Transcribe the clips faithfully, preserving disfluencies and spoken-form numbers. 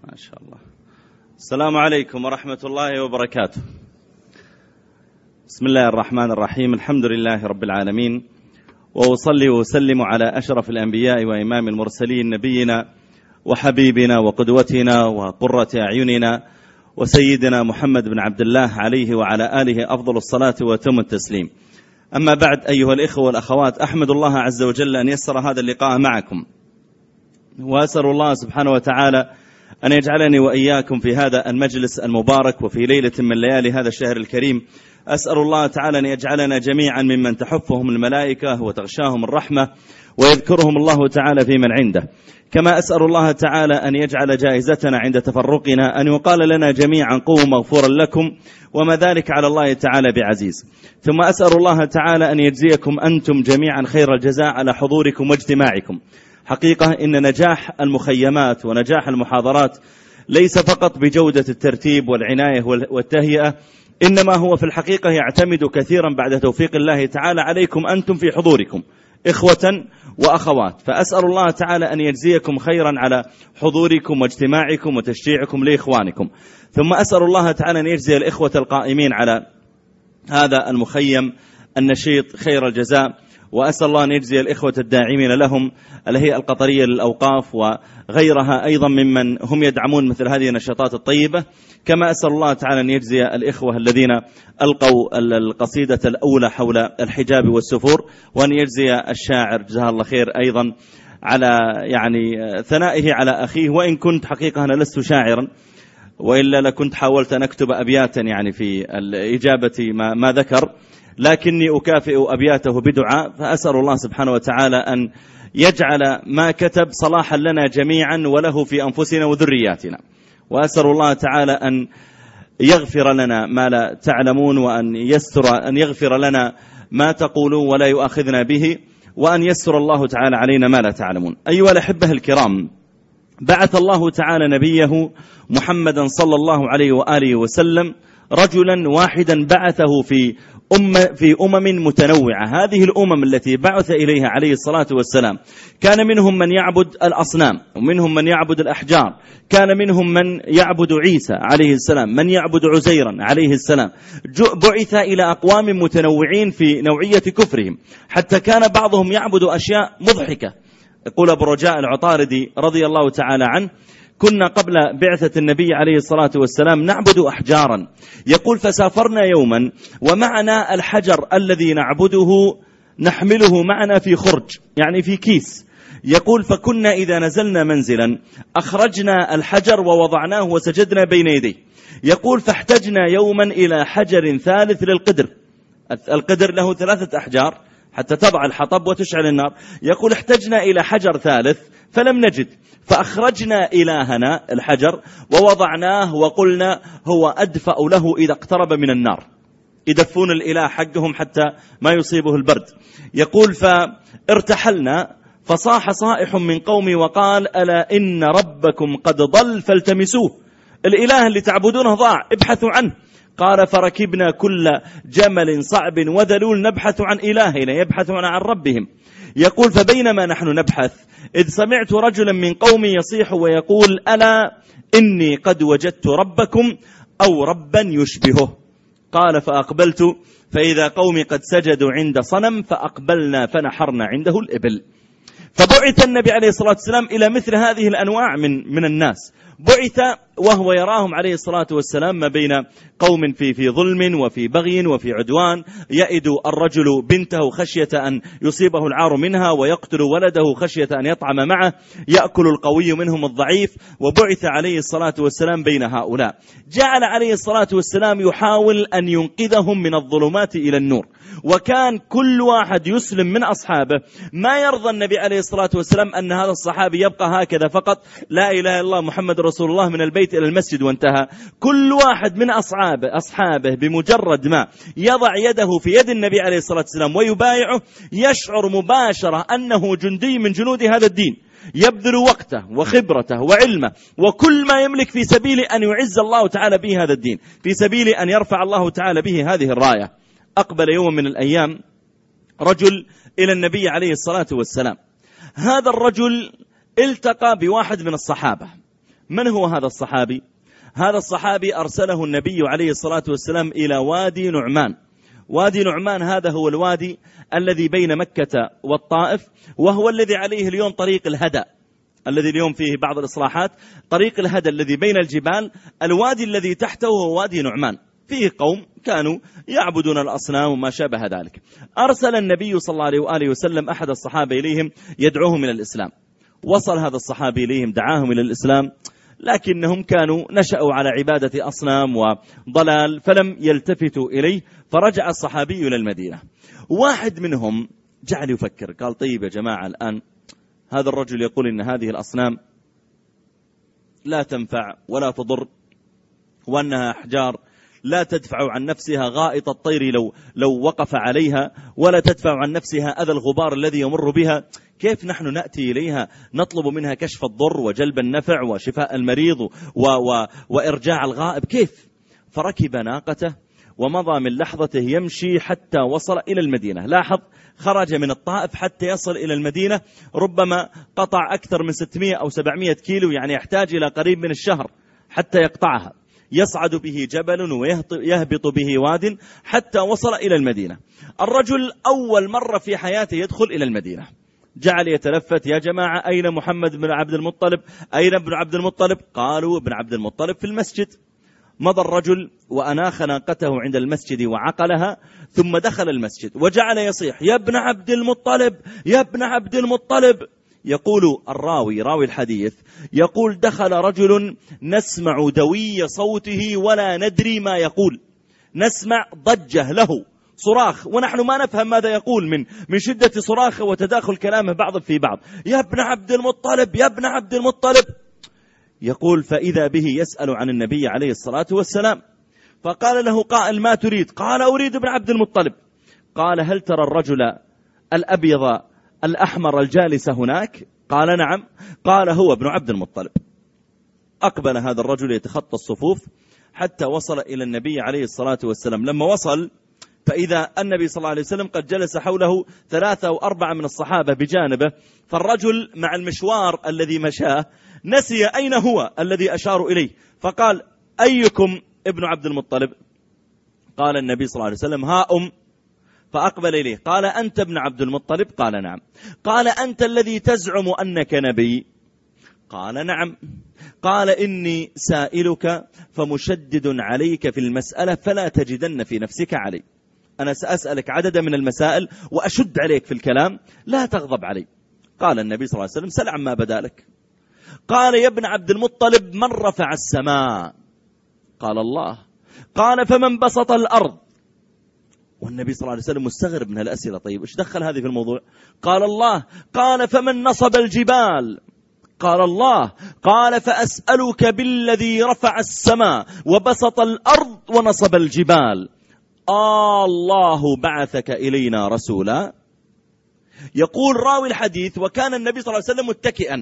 ما شاء الله. السلام عليكم ورحمة الله وبركاته. بسم الله الرحمن الرحيم. الحمد لله رب العالمين، وأصلي وأسلم على أشرف الأنبياء وإمام المرسلين نبينا وحبيبنا وقدوتنا وقرة أعيننا وسيدنا محمد بن عبد الله عليه وعلى آله أفضل الصلاة وتم التسليم. أما بعد، أيها الإخوة والأخوات، أحمد الله عز وجل أن يسر هذا اللقاء معكم، وأسأل الله سبحانه وتعالى أن يجعلني وإياكم في هذا المجلس المبارك وفي ليلة من ليالي هذا الشهر الكريم. أسأل الله تعالى أن يجعلنا جميعا ممن تحفهم الملائكة وتغشاهم الرحمة ويذكرهم الله تعالى في من عنده. كما أسأل الله تعالى أن يجعل جائزتنا عند تفرقنا أن يقال لنا جميعا قوموا مغفورا لكم، وما ذلك على الله تعالى بعزيز. ثم أسأل الله تعالى أن يجزيكم أنتم جميعا خير الجزاء على حضوركم واجتماعكم. حقيقة إن نجاح المخيمات ونجاح المحاضرات ليس فقط بجودة الترتيب والعناية والتهيئة، إنما هو في الحقيقة يعتمد كثيرا بعد توفيق الله تعالى عليكم أنتم في حضوركم إخوة وأخوات. فأسأل الله تعالى أن يجزيكم خيرا على حضوركم واجتماعكم وتشجيعكم لإخوانكم. ثم أسأل الله تعالى أن يجزي الإخوة القائمين على هذا المخيم النشيط خير الجزاء، وأسأل الله أن يجزي الإخوة الداعمين لهم الهيئة القطرية للأوقاف وغيرها أيضا ممن هم يدعمون مثل هذه النشاطات الطيبة. كما أسأل الله تعالى أن يجزي الإخوة الذين ألقوا القصيدة الأولى حول الحجاب والسفور، وأن يجزي الشاعر جزاه الله خير أيضا على يعني ثنائه على أخيه. وإن كنت حقيقة أنا لست شاعرا، وإلا لكنت حاولت أن أكتب أبياتا يعني في الإجابة ما, ما ذكر، لكني أكافئ أبياته بدعاء. فأسأل الله سبحانه وتعالى أن يجعل ما كتب صلاحا لنا جميعا وله في أنفسنا وذرياتنا. وأسأل الله تعالى أن يغفر لنا ما لا تعلمون، وأن يستر أن يغفر لنا ما تقولون ولا يؤاخذنا به، وأن يسر الله تعالى علينا ما لا تعلمون. أيها الأحبة الكرام، بعث الله تعالى نبيه محمدا صلى الله عليه وآله وسلم رجلا واحدا بعثه في أم في أمم متنوعة. هذه الأمم التي بعث إليها عليه الصلاة والسلام كان منهم من يعبد الأصنام، ومنهم من يعبد الأحجار، كان منهم من يعبد عيسى عليه السلام، من يعبد عزيرا عليه السلام. بعث إلى أقوام متنوعين في نوعية كفرهم، حتى كان بعضهم يعبد أشياء مضحكة. يقول أبو رجاء العطاردي رضي الله تعالى عنه: كنا قبل بعثة النبي عليه الصلاة والسلام نعبد أحجارا. يقول: فسافرنا يوما ومعنا الحجر الذي نعبده نحمله معنا في خرج، يعني في كيس. يقول: فكنا إذا نزلنا منزلا أخرجنا الحجر ووضعناه وسجدنا بين يديه. يقول: فاحتجنا يوما إلى حجر ثالث للقدر. القدر له ثلاثة أحجار حتى تضع الحطب وتشعل النار. يقول: احتجنا إلى حجر ثالث فلم نجد، فأخرجنا إلهنا الحجر ووضعناه وقلنا هو أدفأ له إذا اقترب من النار. يدفون الإله حقهم حتى ما يصيبه البرد. يقول: فارتحلنا فصاح صائح من قومي وقال: ألا إن ربكم قد ضل فالتمسوه. الإله اللي تعبدونه ضاع، ابحثوا عنه. قال: فركبنا كل جمل صعب وذلول نبحث عن إلهنا يبحثون عن ربهم. يقول: فبينما نحن نبحث إذ سمعت رجلا من قومي يصيح ويقول: ألا إني قد وجدت ربكم أو ربا يشبهه. قال: فأقبلت فإذا قومي قد سجدوا عند صنم فأقبلنا فنحرنا عنده الإبل. فبعث النبي عليه الصلاة والسلام إلى مثل هذه الأنواع من من الناس. بعث وهو يراهم عليه الصلاة والسلام ما بين قوم في في ظلم وفي بغي وفي عدوان، يئد الرجل بنته خشية أن يصيبه العار منها، ويقتل ولده خشية أن يطعم معه، يأكل القوي منهم الضعيف. وبعث عليه الصلاة والسلام بين هؤلاء. جعل عليه الصلاة والسلام يحاول أن ينقذهم من الظلمات إلى النور. وكان كل واحد يسلم من أصحابه ما يرضى النبي عليه الصلاة والسلام أن هذا الصحابي يبقى هكذا فقط، لا إله إلا الله محمد رسول الله، من البيت إلى المسجد وانتهى. كل واحد من أصحابه, أصحابه بمجرد ما يضع يده في يد النبي عليه الصلاة والسلام ويبايعه يشعر مباشرة أنه جندي من جنود هذا الدين، يبذل وقته وخبرته وعلمه وكل ما يملك في سبيل أن يعز الله تعالى به هذا الدين، في سبيل أن يرفع الله تعالى به هذه الراية. أقبل يوم من الأيام رجل إلى النبي عليه الصلاة والسلام. هذا الرجل التقى بواحد من الصحابة من هو هذا الصحابي؟ هذا الصحابي أرسله النبي عليه الصلاة والسلام إلى وادي نعمان. وادي نعمان هذا هو الوادي الذي بين مكة والطائف، وهو الذي عليه اليوم طريق الهدى، الذي اليوم فيه بعض الإصلاحات. طريق الهدى الذي بين الجبال، الوادي الذي تحته هو وادي نعمان، فيه قوم كانوا يعبدون الأصنام وما شابه ذلك. أرسل النبي صلى الله عليه وآله وسلم أحد الصحابة إليهم يدعوهم إلى الإسلام. وصل هذا الصحابي إليهم دعاهم إلى الإسلام، لكنهم كانوا نشأوا على عبادة أصنام وضلال فلم يلتفتوا إليه، فرجع الصحابي إلى المدينة. واحد منهم جعل يفكر، قال طيب يا جماعة، الآن هذا الرجل يقول إن هذه الأصنام لا تنفع ولا تضر، وأنها أحجار لا تدفع عن نفسها غائط الطير لو, لو وقف عليها، ولا تدفع عن نفسها أذى الغبار الذي يمر بها. كيف نحن نأتي إليها نطلب منها كشف الضر وجلب النفع وشفاء المريض و و وإرجاع الغائب؟ كيف؟ فركب ناقته ومضى من لحظته يمشي حتى وصل إلى المدينة. لاحظ، خرج من الطائف حتى يصل إلى المدينة، ربما قطع أكثر من ستمائة أو سبعمائة كيلو، يعني يحتاج إلى قريب من الشهر حتى يقطعها. يصعد به جبل ويهبط به واد حتى وصل إلى المدينة. الرجل أول مرة في حياته يدخل إلى المدينة، جعل يتلفت: يا جماعة أين محمد بن عبد المطلب؟ أين ابن عبد المطلب؟ قالوا ابن عبد المطلب في المسجد. مضى الرجل وأناخ ناقته عند المسجد وعقلها، ثم دخل المسجد وجعل يصيح: يا ابن عبد المطلب، يا ابن عبد المطلب. يقول الراوي راوي الحديث، يقول: دخل رجل نسمع دوي صوته ولا ندري ما يقول، نسمع ضجة له، صراخ، ونحن ما نفهم ماذا يقول من من شدة صراخه وتداخل كلامه بعض في بعض. يا ابن عبد المطلب، يا ابن عبد المطلب. يقول: فإذا به يسأل عن النبي عليه الصلاة والسلام، فقال له قائل: ما تريد؟ قال: أريد ابن عبد المطلب. قال: هل ترى الرجل الأبيض الأحمر الجالس هناك؟ قال: نعم. قال: هو ابن عبد المطلب. أقبل هذا الرجل يتخطى الصفوف حتى وصل إلى النبي عليه الصلاة والسلام. لما وصل فإذا النبي صلى الله عليه وسلم قد جلس حوله ثلاثة أو أربعة من الصحابة بجانبه، فالرجل مع المشوار الذي مشاه نسي أين هو الذي أشاروا إليه، فقال: أيكم ابن عبد المطلب؟ قال النبي صلى الله عليه وسلم: ها أم. فأقبل إليه، قال: أنت ابن عبد المطلب؟ قال: نعم. قال: أنت الذي تزعم أنك نبي؟ قال: نعم. قال: إني سائلك فمشدد عليك في المسألة فلا تجدن في نفسك علي. أنا سأسألك عددا من المسائل وأشد عليك في الكلام، لا تغضب علي. قال النبي صلى الله عليه وسلم: سل عما بدا لك. قال: يا ابن عبد المطلب، من رفع السماء؟ قال: الله. قال: فمن بسط الأرض؟ والنبي صلى الله عليه وسلم مستغرب من هالأسئلة. طيب إيش دخل هذه في الموضوع؟ قال: الله. قال: فمن نصب الجبال؟ قال: الله. قال: فأسألك بالذي رفع السماء وبسط الأرض ونصب الجبال، آه الله بعثك إلينا رسولا؟ يقول راوي الحديث: وكان النبي صلى الله عليه وسلم متكئا،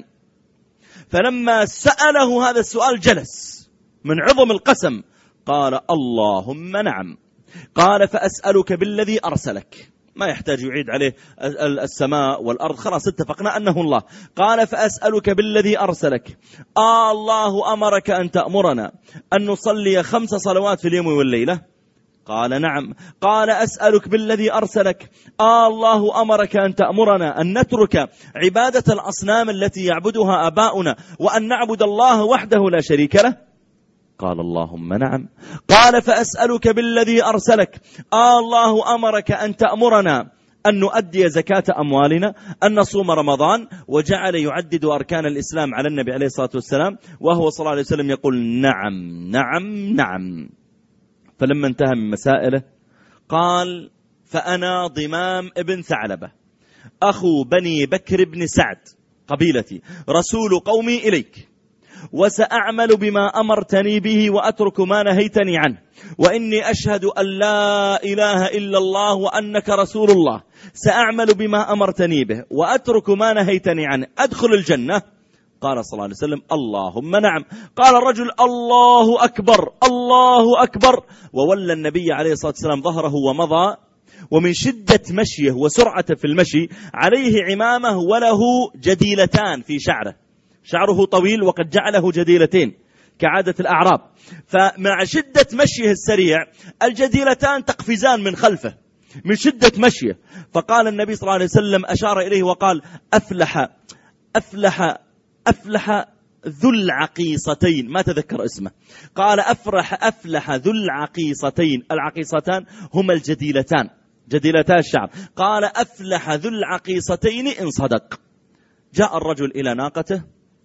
فلما سأله هذا السؤال جلس من عظم القسم، قال: اللهم نعم. قال: فأسألك بالذي أرسلك. ما يحتاج يعيد عليه السماء والأرض، خلاص اتفقنا أنه الله. قال: فأسألك بالذي أرسلك، آه الله أمرك أن تأمرنا أن نصلي خمس صلوات في اليوم والليلة؟ قال: نعم. قال: أسألك بالذي أرسلك، آه الله أمرك أن تأمرنا أن نترك عبادة الأصنام التي يعبدها آباؤنا وأن نعبد الله وحده لا شريك له؟ قال: اللهم نعم. قال: فأسألك بالذي أرسلك، آه الله أمرك أن تأمرنا أن نؤدي زكاة أموالنا، أن نصوم رمضان. وجعل يعدد أركان الإسلام على النبي عليه الصلاة والسلام، وهو صلى الله عليه وسلم يقول: نعم نعم نعم. فلما انتهى من مسائله قال: فأنا ضمام ابن ثعلبة أخو بني بكر بن سعد قبيلتي، رسول قومي إليك، وسأعمل بما أمرتني به وأترك ما نهيتني عنه، وإني أشهد أن لا إله إلا الله وأنك رسول الله. سأعمل بما أمرتني به وأترك ما نهيتني عنه، أدخل الجنة؟ قال صلى الله عليه وسلم: اللهم نعم. قال الرجل: الله أكبر، الله أكبر. وولى النبي عليه الصلاة والسلام ظهره ومضى، ومن شدة مشيه وسرعته في المشي عليه عمامه وله جديلتان في شعره، شعره طويل وقد جعله جديلتين كعادة الأعراب، فمع شدة مشيه السريع الجديلتان تقفزان من خلفه من شدة مشيه. فقال النبي صلى الله عليه وسلم أشار إليه وقال أفلح أفلح أفلح ذو العقيصتين، ما تذكر اسمه، قال أفرح أفلح ذو العقيصتين. العقيصتان هما الجديلتان، جديلتا الشعر. قال أفلح ذو العقيصتين إن صدق. جاء الرجل إلى ناقته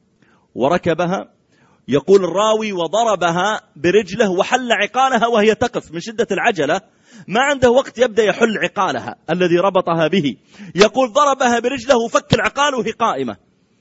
وركبها، يقول الراوي وضربها برجله وحل عقالها وهي تقف من شدة العجلة، ما عنده وقت يبدأ يحل عقالها الذي ربطها به، يقول ضربها برجله وفك العقال وهي قائمة،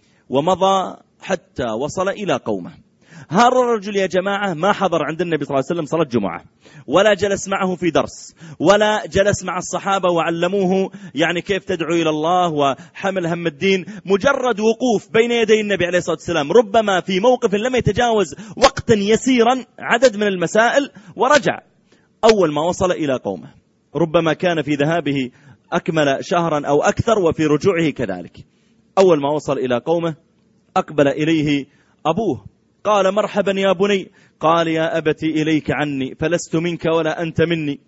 ومضى حتى وصل إلى قومه. هذا الرجل يا جماعة ما حضر عند النبي صلى الله عليه وسلم صلاة جمعة، ولا جلس معه في درس، ولا جلس مع الصحابة وعلموه يعني كيف تدعو إلى الله وحمل هم الدين. مجرد وقوف بين يدي النبي عليه الصلاة والسلام ربما في موقف لم يتجاوز وقتا يسيرا عدد من المسائل ورجع. أول ما وصل إلى قومه ربما كان في ذهابه أكمل شهرا أو أكثر وفي رجوعه كذلك. أول ما وصل إلى قومه أقبل إليه أبوه، قال مرحبا يا بني. قال يا أبتي إليك عني فلست منك ولا أنت مني.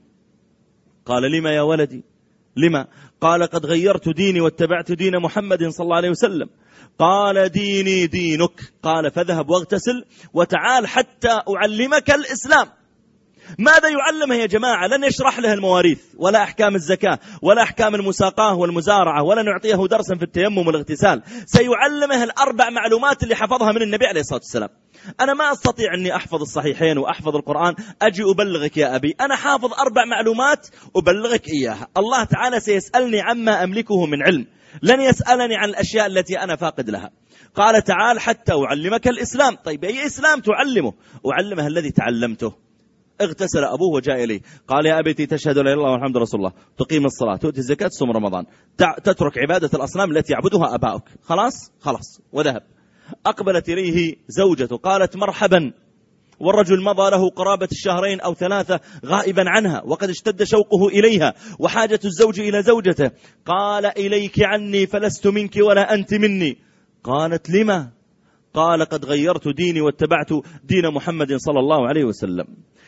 قال لما يا ولدي لما؟ قال قد غيرت ديني واتبعت دين محمد صلى الله عليه وسلم. قال ديني دينك. قال فذهب واغتسل وتعال حتى أعلمك الإسلام. ماذا يعلمه يا جماعة؟ لن يشرح له المواريث ولا أحكام الزكاة ولا أحكام المساقاه والمزارعة، ولا نعطيه درسا في التيمم والاغتسال. سيعلمه الأربع معلومات اللي حفظها من النبي عليه الصلاة والسلام. أنا ما أستطيع أني أحفظ الصحيحين وأحفظ القرآن أجي أبلغك يا أبي، أنا حافظ أربع معلومات أبلغك إياها. الله تعالى سيسألني عما أملكه من علم، لن يسألني عن الأشياء التي أنا فاقد لها. قال تعال حتى أعلمك الإسلام. طيب أي إسلام تعلمه؟ أعلمه الذي تعلمته. اغتسل أبوه وجاء إليه قال يا أبتي تشهد لا إله إلا الله والحمد لله رسول الله، تقيم الصلاة، تؤتي الزكاة، تصوم رمضان، تترك عبادة الأصنام التي يعبدها أباؤك. خلاص خلاص وذهب. أقبلت إليه زوجته قالت مرحبا، والرجل مضى له قرابة الشهرين أو ثلاثة غائبا عنها وقد اشتد شوقه إليها وحاجة الزوج إلى زوجته. قال إليك عني فلست منك ولا أنت مني. قالت لما؟ قال قد غيرت ديني واتبعت دين محمد صلى الله عليه وسلم.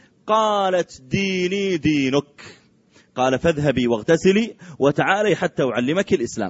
قالت ديني دينك. قال فاذهبي واغتسلي وتعالي حتى أعلمك الإسلام.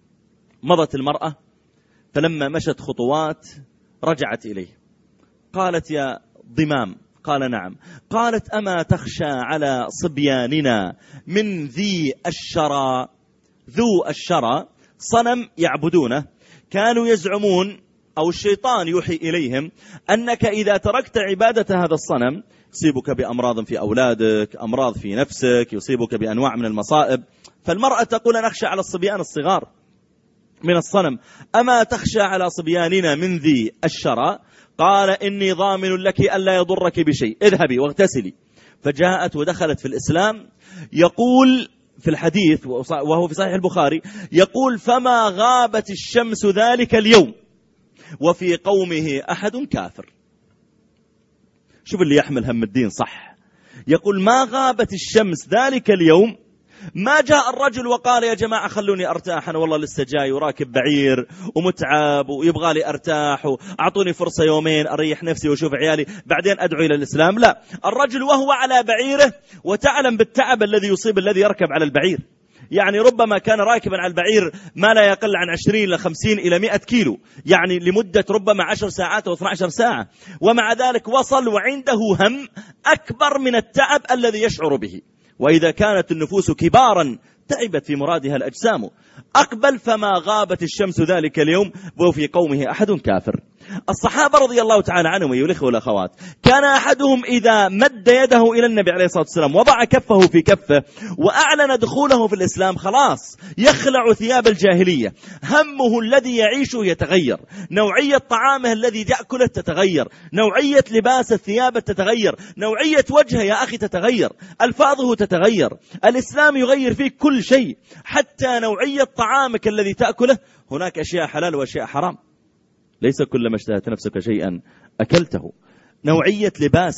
مضت المرأة، فلما مشت خطوات رجعت إليه قالت يا ضمام. قال نعم. قالت أما تخشى على صبياننا من ذي الشرى؟ ذو الشرى صنم يعبدونه، كانوا يزعمون أو الشيطان يوحي إليهم أنك إذا تركت عبادة هذا الصنم يصيبك بأمراض في أولادك، أمراض في نفسك، يصيبك بأنواع من المصائب. فالمرأة تقول نخشى على الصبيان الصغار من الصنم. أما تخشى على صبياننا من ذي الشرى؟ قال إني ضامن لك ألا يضرك بشيء، اذهبي واغتسلي. فجاءت ودخلت في الإسلام. يقول في الحديث وهو في صحيح البخاري، يقول فما غابت الشمس ذلك اليوم وفي قومه أحد كافر. شوف اللي يحمل هم الدين صح. يقول ما غابت الشمس ذلك اليوم، ما جاء الرجل وقال يا جماعة خلوني أرتاح، أنا والله لسه جاي وراكب بعير ومتعب ويبغى لي أرتاح وأعطوني فرصة يومين أريح نفسي وشوف عيالي بعدين أدعو إلى الإسلام. لا، الرجل وهو على بعيره وتعلم بالتعب الذي يصيب الذي يركب على البعير، يعني ربما كان راكبا على البعير ما لا يقل عن عشرين إلى خمسين إلى مئة كيلو، يعني لمدة ربما عشر ساعات أو اثنتي عشرة ساعة، ومع ذلك وصل وعنده هم أكبر من التعب الذي يشعر به. وإذا كانت النفوس كبارا تعبت في مرادها الأجسام. أقبل فما غابت الشمس ذلك اليوم وفي قومه أحد كافر. الصحابة رضي الله تعالى عنهم أيها الإخوة والأخوات، كان أحدهم إذا مد يده إلى النبي عليه الصلاة والسلام وضع كفه في كفه وأعلن دخوله في الإسلام خلاص يخلع ثياب الجاهلية. همه الذي يعيشه يتغير، نوعية طعامه الذي يأكله تتغير، نوعية لباس الثياب تتغير، نوعية وجهه يا أخي تتغير، ألفاظه تتغير. الإسلام يغير فيك كل شيء، حتى نوعية طعامك الذي تأكله. هناك أشياء حلال وأشياء حرام، ليس كلما اشتهت نفسك شيئا أكلته. نوعية لباسك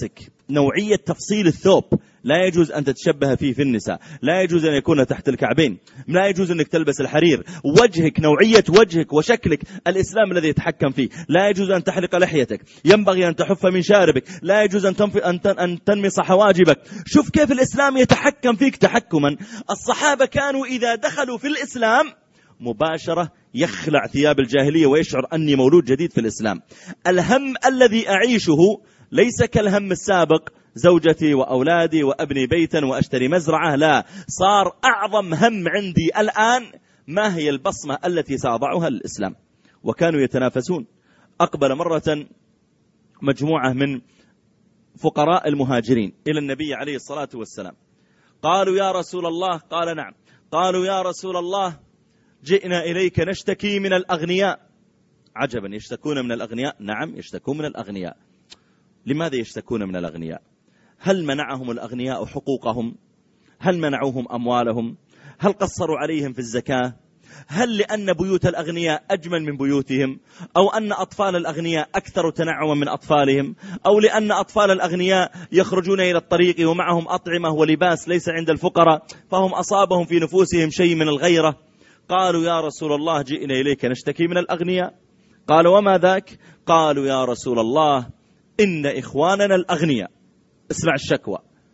نوعية تفصيل الثوب لا يجوز أن تتشبه فيه في النساء، لا يجوز أن يكون تحت الكعبين، لا يجوز أنك تلبس الحرير. وجهك، نوعية وجهك وشكلك الإسلام الذي يتحكم فيه. لا يجوز أن تحلق لحيتك، ينبغي أن تحف من شاربك، لا يجوز أن, أن, أن تنمص حواجبك. شوف كيف الإسلام يتحكم فيك تحكما. الصحابة كانوا إذا دخلوا في الإسلام مباشرة يخلع ثياب الجاهلية ويشعر أني مولود جديد في الإسلام. الهم الذي أعيشه ليس كالهم السابق، زوجتي وأولادي وأبني بيتا وأشتري مزرعة، لا، صار أعظم هم عندي الآن ما هي البصمة التي سأضعها للإسلام. وكانوا يتنافسون. أقبل مرة مجموعة من فقراء المهاجرين إلى النبي عليه الصلاة والسلام، قالوا يا رسول الله، قال نعم، قالوا يا رسول الله جئنا إليك نشتكي من الأغنياء. عجبا، يشتكون من الأغنياء؟ نعم يشتكون من الأغنياء. لماذا يشتكون من الأغنياء؟ هل منعهم الأغنياء حقوقهم؟ هل منعوهم أموالهم؟ هل قصروا عليهم في الزكاة؟ هل لأن بيوت الأغنياء أجمل من بيوتهم؟ أو أن أطفال الأغنياء أكثر تنعما من أطفالهم؟ أو لأن أطفال الأغنياء يخرجون إلى الطريق ومعهم أطعمة ولباس ليس عند الفقراء، فهم أصابهم في نفوسهم شيء من الغيرة؟ قالوا يا رسول الله جئنا إليك نشتكي من الأغنياء. قال وما ذاك؟ قالوا يا رسول الله إن إخواننا الأغنياء، اسمع الشكوى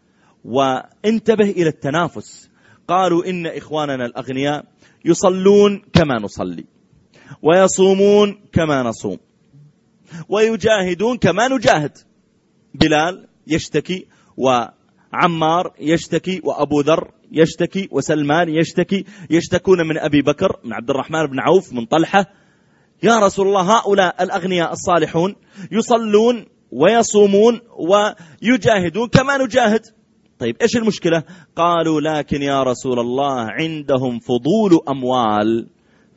وانتبه إلى التنافس، قالوا إن إخواننا الأغنياء يصلون كما نصلي، ويصومون كما نصوم، ويجاهدون كما نجاهد. بلال يشتكي، وعمار يشتكي، وأبو ذر يشتكي، وسلمان يشتكي، يشتكون من أبي بكر، من عبد الرحمن بن عوف، من طلحة. يا رسول الله هؤلاء الأغنياء الصالحون يصلون ويصومون ويجاهدون كما نجاهد. طيب إيش المشكلة؟ قالوا لكن يا رسول الله عندهم فضول أموال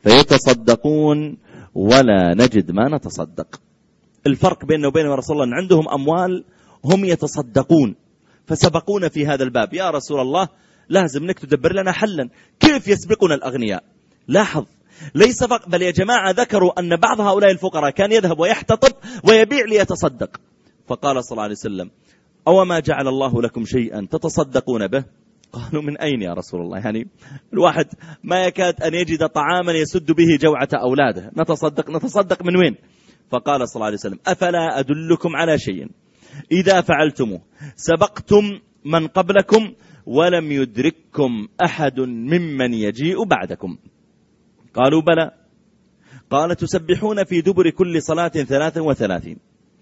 فيتصدقون ولا نجد ما نتصدق. الفرق بيننا وبين رسول الله أن عندهم أموال هم يتصدقون، فسبقونا في هذا الباب. يا رسول الله لازم انك تدبر لنا حلا، كيف يسبقنا الأغنياء؟ لاحظ، ليس فقط، بل يا جماعة ذكروا أن بعض هؤلاء الفقراء كان يذهب ويحتطب ويبيع ليتصدق. فقال صلى الله عليه وسلم أو ما جعل الله لكم شيئا تتصدقون به؟ قالوا من أين يا رسول الله؟ يعني الواحد ما يكاد أن يجد طعاما يسد به جوعة أولاده، نتصدق نتصدق من وين؟ فقال صلى الله عليه وسلم أفلا أدلكم على شيء إذا فعلتموه سبقتم من قبلكم ولم يدرككم أحد ممن يجيء بعدكم؟ قالوا بلى. قال تسبحون في دبر كل صلاة ثلاثا وثلاثين،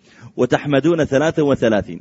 وتحمدون ثلاثا وثلاثين،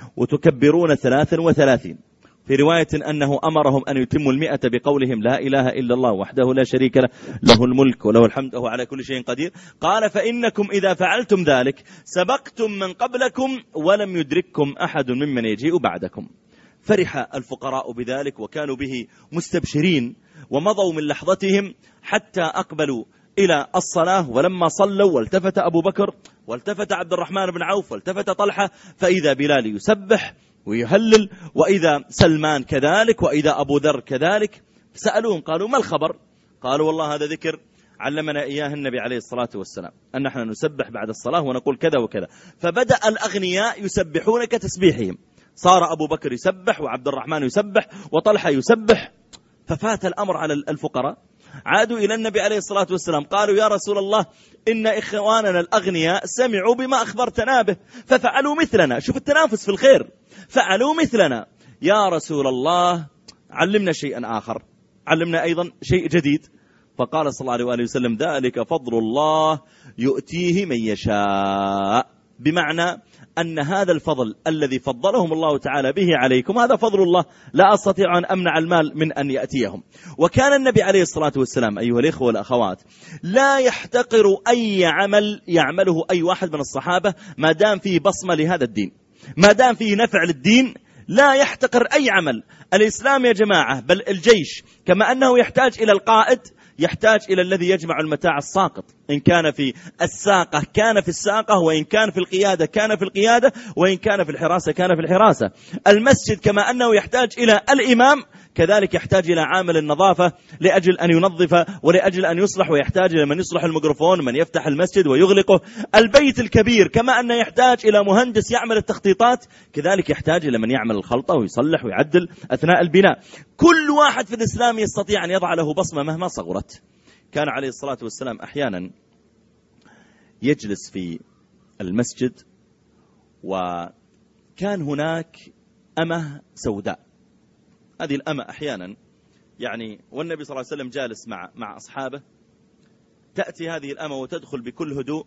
وتكبرون ثلاثا وثلاثين. في رواية أنه أمرهم أن يتموا المئة بقولهم لا إله إلا الله وحده لا شريك له، له الملك وله الحمد وهو على كل شيء قدير. قال فإنكم إذا فعلتم ذلك سبقتم من قبلكم ولم يدرككم أحد ممن يجيء بعدكم. فرح الفقراء بذلك وكانوا به مستبشرين، ومضوا من لحظتهم حتى أقبلوا إلى الصلاة. ولما صلوا والتفت أبو بكر والتفت عبد الرحمن بن عوف والتفت طلحة، فإذا بلال يسبح ويهلل، وإذا سلمان كذلك، وإذا أبو ذر كذلك. سألوهم قالوا ما الخبر؟ قالوا والله هذا ذكر علمنا إياه النبي عليه الصلاة والسلام، أن نحن نسبح بعد الصلاة ونقول كذا وكذا. فبدأ الأغنياء يسبحون كتسبيحهم، صار أبو بكر يسبح وعبد الرحمن يسبح وطلحة يسبح. ففات الأمر على الفقراء، عادوا إلى النبي عليه الصلاة والسلام قالوا يا رسول الله إن إخواننا الأغنياء سمعوا بما أخبرتنا به ففعلوا مثلنا. شوف التنافس في الخير، فعلوا مثلنا. يا رسول الله علمنا شيئا آخر، علمنا أيضا شيء جديد. فقال صلى الله عليه وسلم ذلك فضل الله يؤتيه من يشاء، بمعنى أن هذا الفضل الذي فضلهم الله تعالى به عليكم هذا فضل الله، لا أستطيع أن أمنع المال من أن يأتيهم. وكان النبي عليه الصلاة والسلام أيها الإخوة والأخوات لا يحتقر أي عمل يعمله أي واحد من الصحابة ما دام فيه بصمة لهذا الدين، ما دام فيه نفع للدين، لا يحتقر أي عمل. الإسلام يا جماعة، بل الجيش كما أنه يحتاج إلى القائد يحتاج إلى الذي يجمع المتاع الساقط، إن كان في الساقة كان في الساقة، وإن كان في القيادة كان في القيادة، وإن كان في الحراسة كان في الحراسة. المسجد كما أنه يحتاج إلى الإمام كذلك يحتاج إلى عامل النظافة لأجل أن ينظف ولأجل أن يصلح، ويحتاج إلى من يصلح الميكروفون، من يفتح المسجد ويغلقه. البيت الكبير كما أنه يحتاج إلى مهندس يعمل التخطيطات، كذلك يحتاج إلى من يعمل الخلطة ويصلح ويعدل أثناء البناء. كل واحد في الإسلام يستطيع أن يضع له بصمة مهما صغرت. كان عليه الصلاة والسلام أحيانا يجلس في المسجد وكان هناك أمة سوداء. هذه الأمة أحيانا يعني والنبي صلى الله عليه وسلم جالس مع مع أصحابه، تأتي هذه الأمة وتدخل بكل هدوء.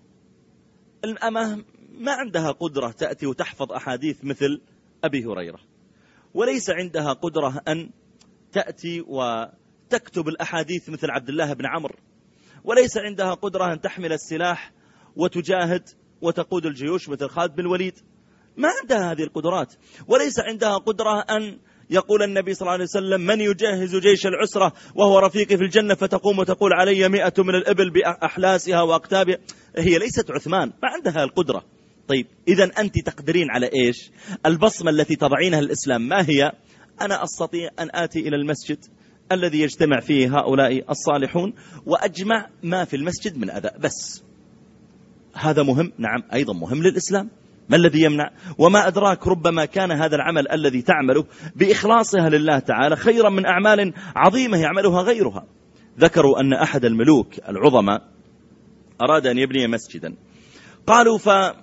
الأمة ما عندها قدرة تأتي وتحفظ أحاديث مثل أبي هريرة، وليس عندها قدرة أن تأتي وتكتب الأحاديث مثل عبد الله بن عمرو، وليس عندها قدرة أن تحمل السلاح وتجاهد وتقود الجيوش مثل خالد بن الوليد. ما عندها هذه القدرات. وليس عندها قدرة أن يقول النبي صلى الله عليه وسلم: من يجهز جيش العسرة وهو رفيقي في الجنة، فتقوم وتقول: علي مئة من الإبل بأحلاسها وأقتابها. هي ليست عثمان، ما عندها القدرة. طيب إذن أنت تقدرين على إيش؟ البصمة التي تضعينها الإسلام ما هي؟ أنا أستطيع أن آتي إلى المسجد الذي يجتمع فيه هؤلاء الصالحون وأجمع ما في المسجد من أذى بس. هذا مهم، نعم أيضا مهم للإسلام. ما الذي يمنع؟ وما أدراك، ربما كان هذا العمل الذي تعمله بإخلاصها لله تعالى خيرا من أعمال عظيمة يعملها غيرها. ذكروا أن أحد الملوك العظماء أراد أن يبني مسجدا، قالوا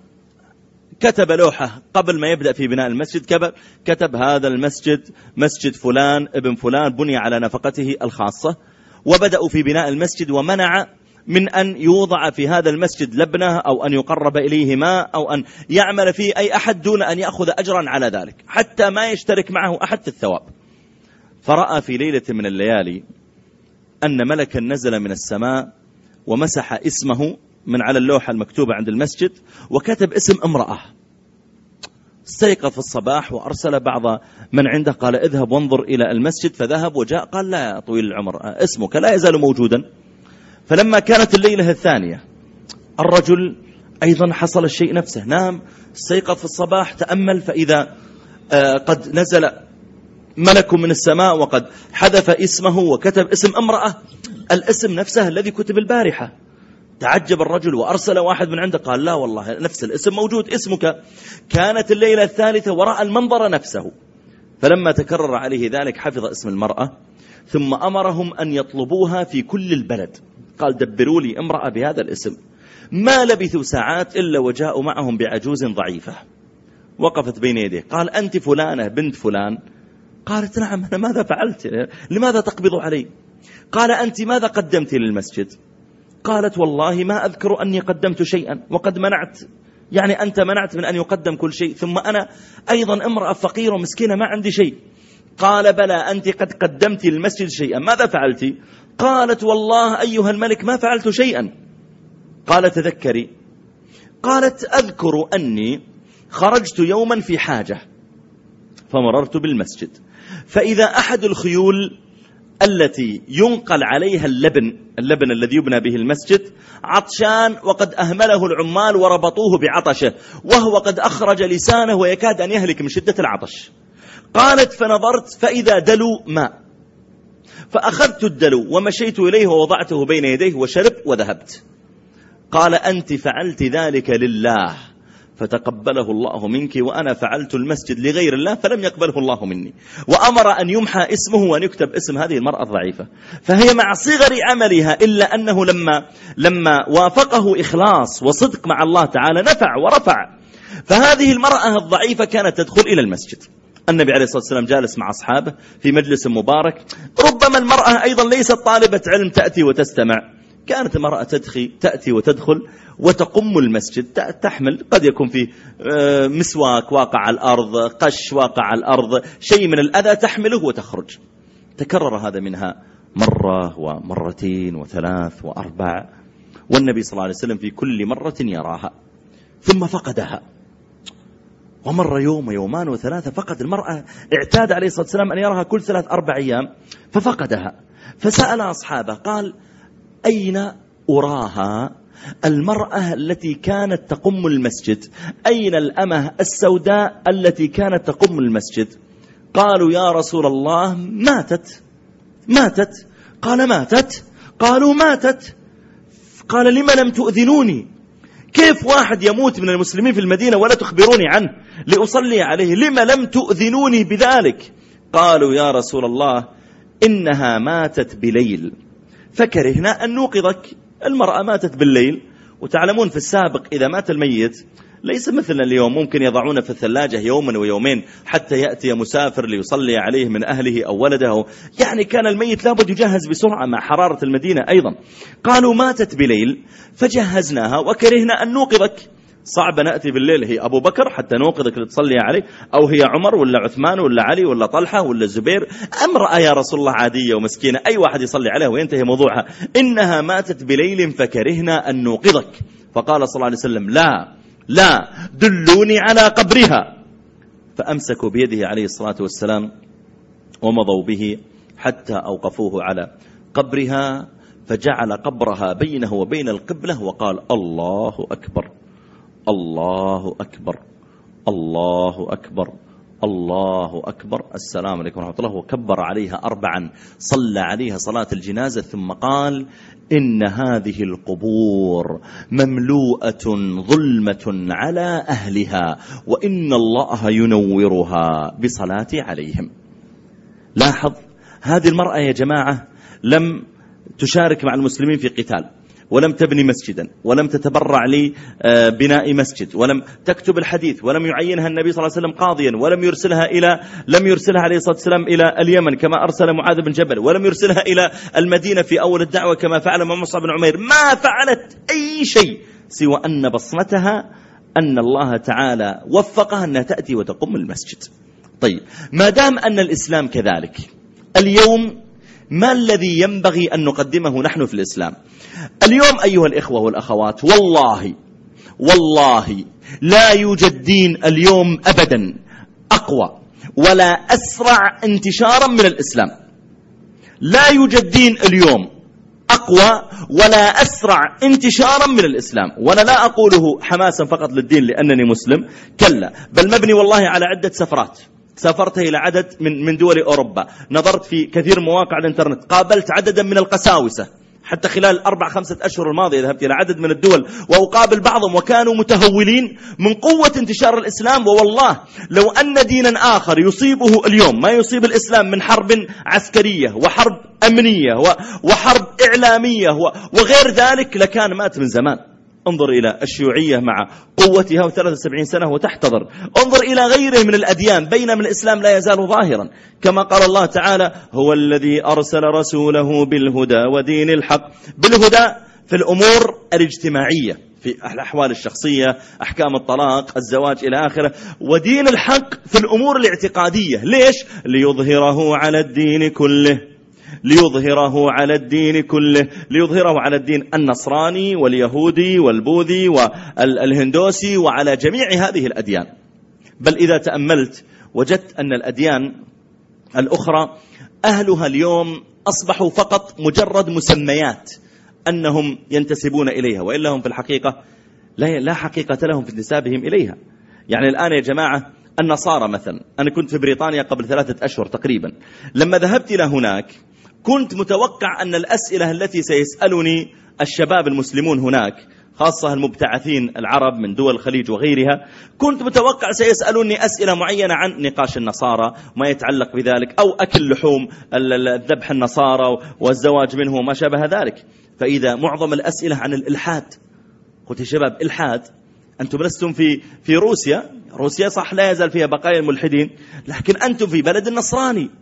فكتب لوحة قبل ما يبدأ في بناء المسجد، كتب: هذا المسجد مسجد فلان ابن فلان بني على نفقته الخاصة. وبدأوا في بناء المسجد، ومنع من أن يوضع في هذا المسجد لبنة أو أن يقرب إليه ماء أو أن يعمل فيه أي أحد دون أن يأخذ أجرا على ذلك، حتى ما يشترك معه أحد في الثواب. فرأى في ليلة من الليالي أن ملكا نزل من السماء ومسح اسمه من على اللوحة المكتوبة عند المسجد وكتب اسم امرأة. استيقظ في الصباح وأرسل بعض من عنده، قال: اذهب وانظر إلى المسجد. فذهب وجاء، قال: لا يا طويل العمر، اسمك لا يزال موجودا. فلما كانت الليلة الثانية الرجل أيضا حصل الشيء نفسه، نام، استيقظ في الصباح، تأمل، فإذا قد نزل ملك من السماء وقد حذف اسمه وكتب اسم امرأة، الاسم نفسه الذي كتب البارحة. تعجب الرجل وأرسل واحد من عنده، قال: لا والله نفس الاسم موجود، اسمك. كانت الليلة الثالثة ورأى المنظر نفسه. فلما تكرر عليه ذلك حفظ اسم المرأة، ثم أمرهم أن يطلبوها في كل البلد. قال: دبروا لي امرأة بهذا الاسم. ما لبثوا ساعات إلا وجاءوا معهم بعجوز ضعيفة وقفت بين يديه. قال: أنت فلانة بنت فلان؟ قالت: نعم. أنا ماذا فعلت؟ لماذا تقبض علي؟ قال: أنت ماذا قدمت للمسجد؟ قالت: والله ما أذكر أني قدمت شيئا، وقد منعت، يعني أنت منعت من أن يقدم كل شيء، ثم أنا أيضا امرأة فقيرة مسكينة ما عندي شيء. قال: بلى، أنت قد قدمت للمسجد شيئا، ماذا فعلت؟ قالت: والله أيها الملك ما فعلت شيئا. قال: تذكري. قالت: أذكر أني خرجت يوما في حاجة فمررت بالمسجد، فإذا أحد الخيول التي ينقل عليها اللبن اللبن الذي يبنى به المسجد عطشان، وقد أهمله العمال وربطوه بعطشه، وهو قد أخرج لسانه ويكاد أن يهلك من شدة العطش. قالت: فنظرت فإذا دلو ماء، فأخذت الدلو ومشيت إليه ووضعته بين يديه وشرب وذهبت. قال: أنت فعلت ذلك لله فتقبله الله منك، وأنا فعلت المسجد لغير الله فلم يقبله الله مني. وأمر أن يمحى اسمه وأن يكتب اسم هذه المرأة الضعيفة. فهي مع صغر عملها، إلا أنه لما, لما وافقه إخلاص وصدق مع الله تعالى نفع ورفع. فهذه المرأة الضعيفة كانت تدخل إلى المسجد. النبي عليه الصلاة والسلام جالس مع أصحابه في مجلس مبارك، ربما المرأة أيضا ليست طالبة علم تأتي وتستمع، كانت المرأة تدخي تأتي وتدخل وتقم المسجد، تحمل، قد يكون في مسواك واقع على الأرض، قش واقع على الأرض، شيء من الأذى تحمله وتخرج. تكرر هذا منها مرة ومرتين وثلاث وأربع، والنبي صلى الله عليه وسلم في كل مرة يراها، ثم فقدها. ومر يوم ويومان وثلاثة، فقد المرأة، اعتاد عليه الصلاة والسلام أن يراها كل ثلاث أربع أيام، ففقدها. فسأل أصحابه قال: أين أراها المرأة التي كانت تقم المسجد؟ أين الأمة السوداء التي كانت تقم المسجد؟ قالوا يا رسول الله ماتت ماتت قال ماتت قالوا ماتت. قال لما لم تؤذنوني؟ كيف واحد يموت من المسلمين في المدينة ولا تخبروني عنه لأصلي عليه؟ لما لم تؤذنوني بذلك؟ قالوا يا رسول الله إنها ماتت بليل فكرهنا أن نوقظك. المرأة ماتت بالليل، وتعلمون في السابق إذا مات الميت ليس مثل اليوم ممكن يضعونه في الثلاجة يوما ويومين حتى يأتي مسافر ليصلي عليه من أهله أو ولده، يعني كان الميت لابد يجهز بسرعة مع حرارة المدينة أيضا. قالوا ماتت بليل فجهزناها وكرهنا أن نوقظك. صعب نأتي بالليل هي أبو بكر حتى نوقظك لتصلي عليه، أو هي عمر ولا عثمان ولا علي ولا طلحة ولا الزبير، امرأة يا رسول الله عادية ومسكينة أي واحد يصلي عليها وينتهي موضوعها. إنها ماتت بليل فكرهنا أن نوقظك. فقال صلى الله عليه وسلم لا لا دلوني على قبرها. فأمسكوا بيده عليه الصلاة والسلام ومضوا به حتى أوقفوه على قبرها، فجعل قبرها بينه وبين القبلة وقال الله أكبر الله أكبر الله أكبر الله أكبر السلام عليكم ورحمة الله، وكبر عليها أربعا، صلى عليها صلاة الجنازة، ثم قال إن هذه القبور مملوءة ظلمة على أهلها وإن الله ينورها بصلاتي عليهم. لاحظ هذه المرأة يا جماعة لم تشارك مع المسلمين في قتال، ولم تبني مسجدا، ولم تتبرع لبناء مسجد، ولم تكتب الحديث، ولم يعينها النبي صلى الله عليه وسلم قاضيا، ولم يرسلها إلى لم يرسلها عليه الصلاة والسلام إلى اليمن كما أرسل معاذ بن جبل، ولم يرسلها إلى المدينة في أول الدعوة كما فعل مع مصعب بن عمير. ما فعلت أي شيء سوى أن بصمتها أن الله تعالى وفقها أنها تأتي وتقوم المسجد. طيب ما دام أن الإسلام كذلك، اليوم ما الذي ينبغي أن نقدمه نحن في الإسلام؟ اليوم أيها الإخوة والأخوات، والله والله لا يوجد دين اليوم أبدا أقوى ولا أسرع انتشارا من الإسلام. لا يوجد دين اليوم أقوى ولا أسرع انتشارا من الإسلام. وأنا لا أقوله حماسا فقط للدين لأنني مسلم، كلا، بل مبني والله على عدة سفرات. سافرت إلى عدد من من دول أوروبا، نظرت في كثير مواقع الإنترنت، قابلت عددا من القساوسة، حتى خلال الأربع خمسة أشهر الماضية ذهبت إلى عدد من الدول وأقابل بعضهم وكانوا متهولين من قوة انتشار الإسلام. ووالله لو أن دينا آخر يصيبه اليوم ما يصيب الإسلام من حرب عسكرية وحرب أمنية وحرب إعلامية وغير ذلك لكان مات من زمان. انظر إلى الشيوعية مع قوتها وثلاث وسبعين سنة وتحتضر. انظر إلى غيره من الأديان بينما الإسلام لا يزال ظاهرا، كما قال الله تعالى هو الذي أرسل رسوله بالهدى ودين الحق. بالهدى في الأمور الاجتماعية، في الأحوال الشخصية، أحكام الطلاق، الزواج إلى آخره، ودين الحق في الأمور الاعتقادية. ليش؟ ليظهره على الدين كله، ليظهره على الدين كله، ليظهره على الدين النصراني واليهودي والبوذي والهندوسي وعلى جميع هذه الأديان. بل إذا تأملت وجدت أن الأديان الأخرى أهلها اليوم أصبحوا فقط مجرد مسميات أنهم ينتسبون إليها، وإلا هم في الحقيقة لا حقيقة لهم في انتسابهم إليها. يعني الآن يا جماعة النصارى مثلا، أنا كنت في بريطانيا قبل ثلاثة أشهر تقريبا، لما ذهبت إلى هناك كنت متوقع أن الأسئلة التي سيسألني الشباب المسلمون هناك، خاصة المبتعثين العرب من دول الخليج وغيرها، كنت متوقع سيسألوني أسئلة معينة عن نقاش النصارى ما يتعلق بذلك، أو أكل لحوم الذبح النصارى والزواج منه وما شابه ذلك. فإذا معظم الأسئلة عن الإلحاد. قلت يا شباب إلحاد؟ أنتم لستم في في روسيا، روسيا صح لا يزال فيها بقايا الملحدين، لكن أنتم في بلد النصراني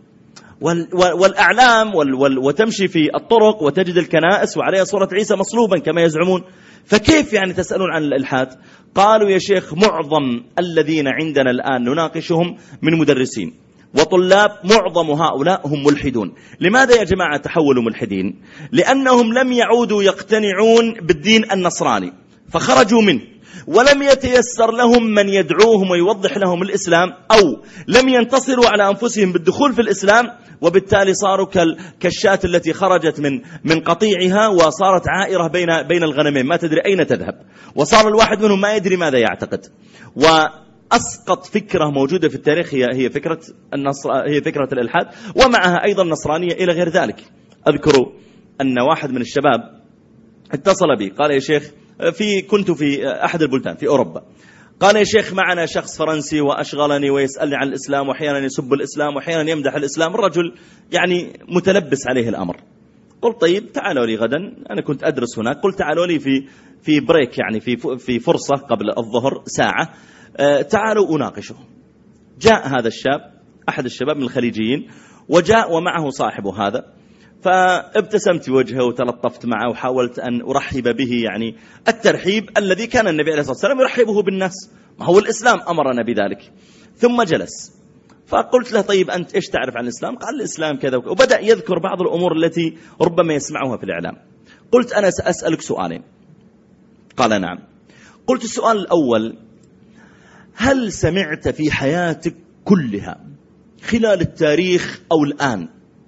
والأعلام وتمشي في الطرق وتجد الكنائس وعليها صورة عيسى مصلوبا كما يزعمون، فكيف يعني تسألون عن الإلحاد؟ قالوا يا شيخ معظم الذين عندنا الآن نناقشهم من مدرسين وطلاب، معظم هؤلاء هم ملحدون. لماذا يا جماعة تحولوا ملحدين؟ لأنهم لم يعودوا يقتنعون بالدين النصراني فخرجوا منه، ولم يتيسر لهم من يدعوهم ويوضح لهم الإسلام، أو لم ينتصروا على أنفسهم بالدخول في الإسلام، وبالتالي صاروا كالشاة التي خرجت من من قطيعها وصارت عائرة بين بين الغنمين ما تدري أين تذهب، وصار الواحد منهم ما يدري ماذا يعتقد. أسقط فكرة موجودة في التاريخ هي هي فكرة النصر هي فكرة الإلحاد، ومعها أيضا النصرانية إلى غير ذلك. أذكر أن واحد من الشباب اتصل بي قال يا شيخ، في كنت في أحد البلدان في أوروبا، قال يا شيخ معنا شخص فرنسي وأشغلني ويسألني عن الإسلام، وأحيانا يسب الإسلام وأحيانا يمدح الإسلام، الرجل يعني متلبس عليه الأمر. قلت طيب تعالوا لي غدا، أنا كنت أدرس هناك، قلت تعالوا لي في في بريك يعني في في فرصة قبل الظهر ساعة، تعالوا أناقشه. جاء هذا الشاب أحد الشباب من الخليجيين وجاء ومعه صاحبه هذا، فابتسمت وجهه وتلطفت معه وحاولت أن أرحب به، يعني الترحيب الذي كان النبي عليه الصلاة والسلام يرحبه بالناس، ما هو الإسلام أمرنا بذلك. ثم جلس فقلت له طيب أنت إيش تعرف عن الإسلام؟ قال الإسلام كذا وكذا، وبدأ يذكر بعض الأمور التي ربما يسمعها في الإعلام. قلت أنا سأسألك سؤالين. قال نعم. قلت السؤال الأول، هل سمعت في حياتك كلها خلال التاريخ أو الآن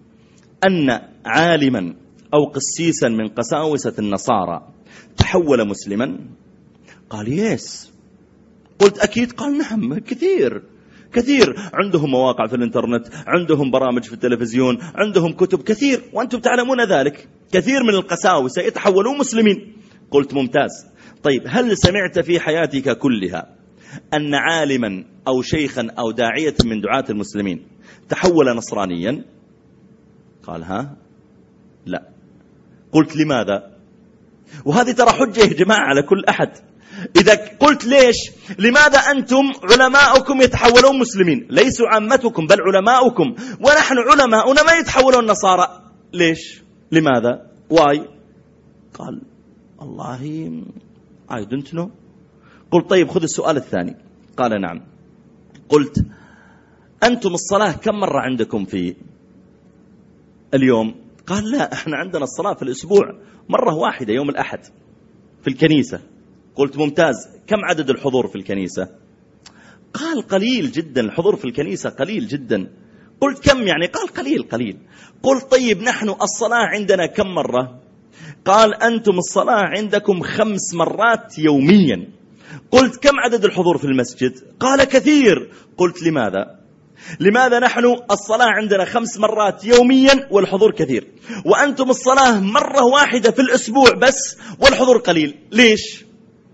أن عالما أو قسيسا من قساوسة النصارى تحول مسلما؟ قال يس. قلت أكيد؟ قال نعم كثير كثير، عندهم مواقع في الانترنت، عندهم برامج في التلفزيون، عندهم كتب كثير، وأنتم تعلمون ذلك، كثير من القساوسة يتحولون مسلمين. قلت ممتاز. طيب هل سمعت في حياتك كلها أن عالما أو شيخا أو داعية من دعاة المسلمين تحول نصرانيا؟ قال ها لا. قلت لماذا؟ وهذه ترى حجة يا جماعة على كل أحد. إذا قلت ليش، لماذا أنتم علماؤكم يتحولون مسلمين؟ ليسوا عامتكم بل علماؤكم، ونحن علماؤنا ما يتحولون نصارى. ليش؟ لماذا؟ واي؟ قال والله I don't know. قلت طيب خذ السؤال الثاني. قال نعم. قلت أنتم الصلاة كم مرة عندكم في اليوم؟ قال لا، احنا عندنا الصلاة في الأسبوع مرة واحدة يوم الأحد في الكنيسة. قلت ممتاز. كم عدد الحضور في الكنيسة؟ قال قليل جدا، الحضور في الكنيسة قليل جدا. قلت كم يعني؟ قال قليل قليل. قلت طيب نحن الصلاة عندنا كم مرة؟ قال أنتم الصلاة عندكم خمس مرات يوميا. قلت كم عدد الحضور في المسجد؟ قال كثير. قلت لماذا؟ لماذا نحن الصلاة عندنا خمس مرات يوميا والحضور كثير، وأنتم الصلاة مرة واحدة في الأسبوع بس والحضور قليل؟ ليش؟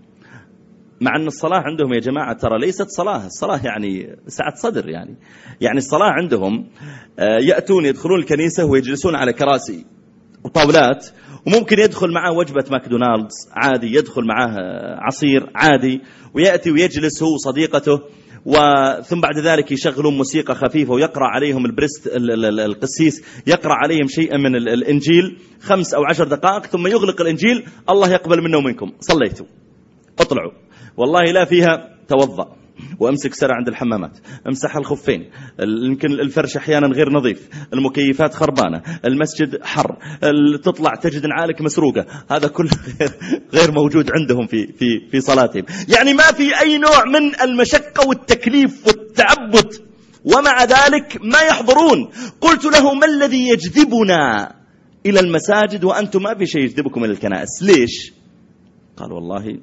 مع أن الصلاة عندهم يا جماعة ترى ليست صلاة، الصلاة يعني سعة صدر، يعني يعني الصلاة عندهم يأتون يدخلون الكنيسة ويجلسون على كراسي وطاولات، وممكن يدخل معه وجبة ماكدونالدز عادي، يدخل معه عصير عادي، ويأتي ويجلس هو صديقته، وثم بعد ذلك يشغلون موسيقى خفيفة ويقرأ عليهم البريست القسيس يقرأ عليهم شيئا من الإنجيل خمس أو عشر دقائق، ثم يغلق الإنجيل، الله يقبل منا ومنكم، صليتوا اطلعوا. والله لا فيها توضأ وامسك سرع عند الحمامات، امسح الخفين، يمكن الفرش احيانا غير نظيف، المكيفات خربانه، المسجد حر، تطلع تجد نعالك مسروقه، هذا كله غير موجود عندهم في في في صلاتهم. يعني ما في اي نوع من المشقه والتكليف والتعبد، ومع ذلك ما يحضرون. قلت له ما الذي يجذبنا الى المساجد وانتم ما في شيء يجذبكم الى الكنائس؟ ليش؟ قال والله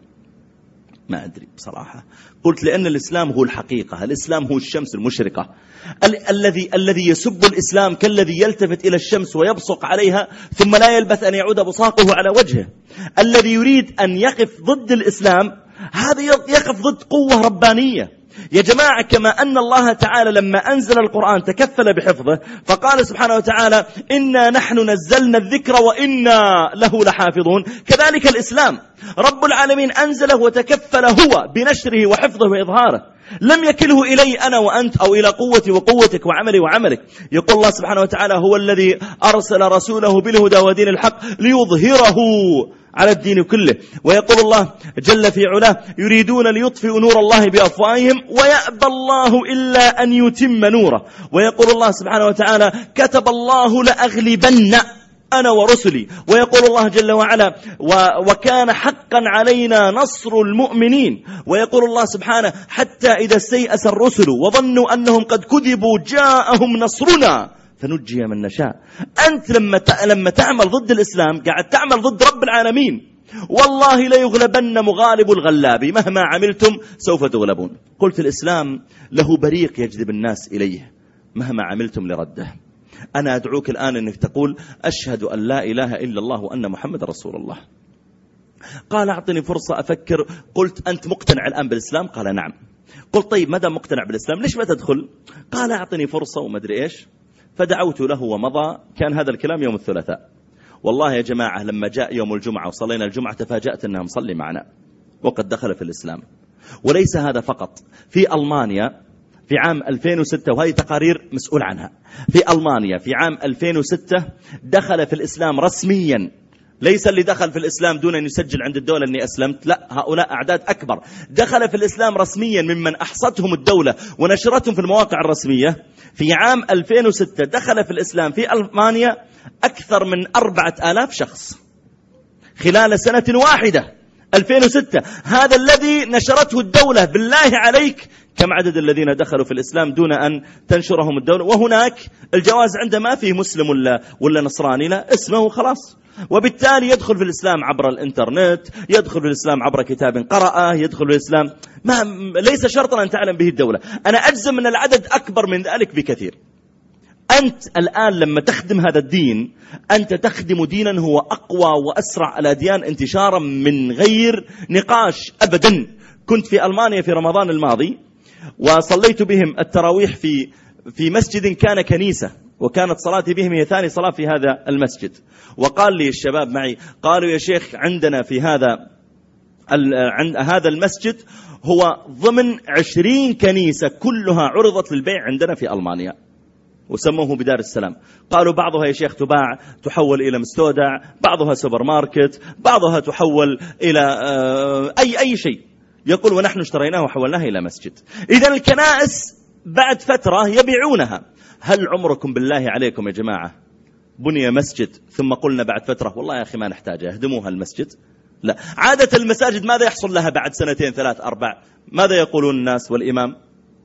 ما أدري بصراحة. قلت لأن الإسلام هو الحقيقة، الإسلام هو الشمس المشرقة. ال- الذي الذي يسب الإسلام كالذي يلتفت إلى الشمس ويبصق عليها ثم لا يلبث أن يعود بصاقه على وجهه. الذي يريد أن يقف ضد الإسلام هذا يقف ضد قوة ربانية يا جماعة. كما أن الله تعالى لما أنزل القرآن تكفل بحفظه، فقال سبحانه وتعالى إنا نحن نزلنا الذكر وإنا له لحافظون، كذلك الإسلام رب العالمين أنزله وتكفل هو بنشره وحفظه وإظهاره، لم يكله إلي أنا وأنت أو إلى قوتي وقوتك وعملي وعملك. يقول الله سبحانه وتعالى هو الذي أرسل رسوله بالهدى ودين الحق ليظهره على الدين كله. ويقول الله جل في علاه يريدون ليطفئوا نور الله بأفواههم ويأبى الله إلا أن يتم نوره. ويقول الله سبحانه وتعالى كتب الله لأغلبن أنا ورسلي. ويقول الله جل وعلا وكان حقا علينا نصر المؤمنين. ويقول الله سبحانه حتى إذا استيأس الرسل وظنوا أنهم قد كذبوا جاءهم نصرنا فنجي من نشاء. أنت لما لما تعمل ضد الإسلام قاعد تعمل ضد رب العالمين، والله ليغلبن مغالب الغلاب مهما عملتم سوف تغلبون. قلت الإسلام له بريق يجذب الناس إليه مهما عملتم لرده. أنا أدعوك الآن أنك تقول أشهد أن لا إله إلا الله وأن محمد رسول الله. قال أعطني فرصة أفكر. قلت أنت مقتنع الآن بالإسلام؟ قال نعم. قلت طيب ماذا مقتنع بالإسلام ليش ما تدخل؟ قال أعطني فرصة وما أدري إيش. فدعوت له ومضى. كان هذا الكلام يوم الثلاثاء. والله يا جماعة لما جاء يوم الجمعة وصلينا الجمعة تفاجأت أنه مصلي معنا وقد دخل في الإسلام. وليس هذا فقط، في ألمانيا في عام ألفين وستة، وهذه تقارير مسؤول عنها، في ألمانيا في عام ألفين وستة دخل في الإسلام رسميا، ليس اللي دخل في الإسلام دون أن يسجل عند الدولة أني أسلمت، لا، هؤلاء أعداد أكبر. دخل في الإسلام رسميا ممن أحصتهم الدولة ونشرتهم في المواقع الرسمية. في عام ألفين وستة دخل في الإسلام في ألمانيا أكثر من أربعة آلاف شخص خلال سنة واحدة. ألفين وستة هذا الذي نشرته الدولة. بالله عليك كم عدد الذين دخلوا في الإسلام دون أن تنشرهم الدولة؟ وهناك الجواز عنده ما فيه مسلم ولا, ولا نصراني، لا، اسمه خلاص. وبالتالي يدخل في الإسلام عبر الإنترنت، يدخل في الإسلام عبر كتاب قرأه، يدخل في الإسلام ما ليس شرطا أن تعلم به الدولة. أنا أجزم أن العدد أكبر من ذلك بكثير. أنت الآن لما تخدم هذا الدين أنت تخدم دينا هو أقوى وأسرع الأديان انتشارا من غير نقاش أبدا. كنت في ألمانيا في رمضان الماضي وصليت بهم التراويح في في مسجد كان كنيسة، وكانت صلاتي بهم هي ثاني صلاة في هذا المسجد. وقال لي الشباب معي، قالوا يا شيخ عندنا في هذا عند هذا المسجد هو ضمن عشرين كنيسة كلها عرضت للبيع عندنا في ألمانيا، وسموه بدار السلام. قالوا بعضها يا شيخ تباع تحول إلى مستودع، بعضها سوبر ماركت، بعضها تحول إلى أي أي شيء. يقول ونحن اشتريناه وحولناه إلى مسجد. إذن الكنائس بعد فترة يبيعونها. هل عمركم بالله عليكم يا جماعة بني مسجد ثم قلنا بعد فترة والله يا أخي ما نحتاجه اهدموها المسجد؟ لا. عادة المساجد ماذا يحصل لها بعد سنتين ثلاث أربع؟ ماذا يقولون الناس والإمام؟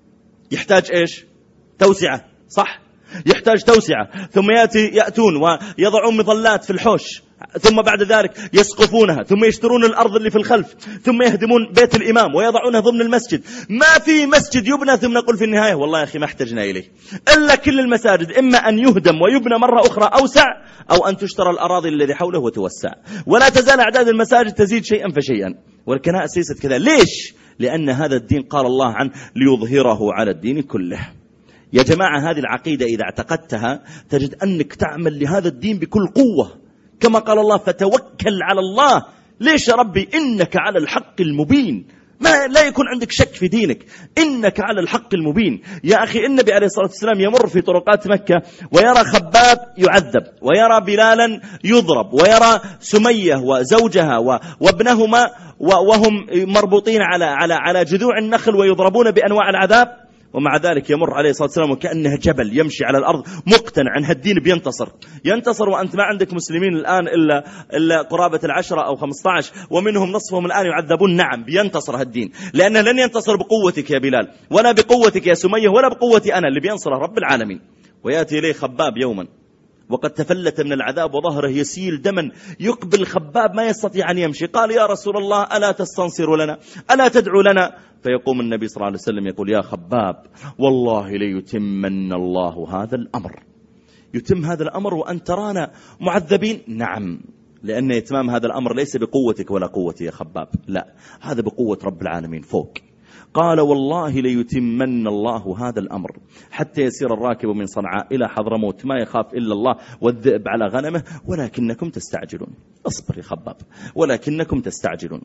يحتاج إيش؟ توسعة، صح؟ يحتاج توسعة. ثم يأتي يأتون ويضعون مظلات في الحوش، ثم بعد ذلك يسقفونها، ثم يشترون الأرض اللي في الخلف، ثم يهدمون بيت الإمام ويضعونها ضمن المسجد. ما في مسجد يبنى ثم نقول في النهاية والله يا أخي ما احتجنا إليه. إلا كل المساجد إما أن يهدم ويبنى مرة أخرى أوسع، أو أن تشترى الأراضي الذي حوله وتوسع. ولا تزال أعداد المساجد تزيد شيئا فشيئا. والكنائس ليست كذا. ليش؟ لأن هذا الدين قال الله عنه ليظهره على الدين كله. يا جماعة هذه العقيدة إذا اعتقدتها تجد أنك تعمل لهذا الدين بكل قوة، كما قال الله فتوكل على الله. ليش يا ربي؟ إنك على الحق المبين. ما لا يكون عندك شك في دينك، إنك على الحق المبين. يا أخي النبي عليه الصلاة والسلام يمر في طرقات مكة ويرى خباب يعذب، ويرى بلالا يضرب، ويرى سمية وزوجها وابنهما وهم مربوطين على على على جذوع النخل ويضربون بأنواع العذاب، ومع ذلك يمر عليه الصلاة والسلام وكأنه جبل يمشي على الأرض مقتنع أن هالدين بينتصر. ينتصر وأنت ما عندك مسلمين الآن إلا, إلا قرابة العشرة أو خمسة عشر، ومنهم نصفهم الآن يعذبون. نعم بينتصر هالدين، لأنه لن ينتصر بقوتك يا بلال، ولا بقوتك يا سمية، ولا بقوتي أنا، اللي بينصره رب العالمين. ويأتي إليه خباب يوما وقد تفلت من العذاب وظهره يسيل دما، يقبل خباب ما يستطيع أن يمشي. قال يا رسول الله ألا تستنصر لنا، ألا تدعو لنا؟ فيقوم النبي صلى الله عليه وسلم يقول يا خباب والله ليتمن الله هذا الأمر. يتم هذا الأمر وأن ترانا معذبين؟ نعم، لأن إتمام هذا الأمر ليس بقوتك ولا قوتي يا خباب، لا، هذا بقوة رب العالمين فوق. قال والله ليتمن الله هذا الأمر حتى يسير الراكب من صنعاء إلى حضرموت ما يخاف إلا الله والذئب على غنمه ولكنكم تستعجلون. اصبر يا خباب ولكنكم تستعجلون.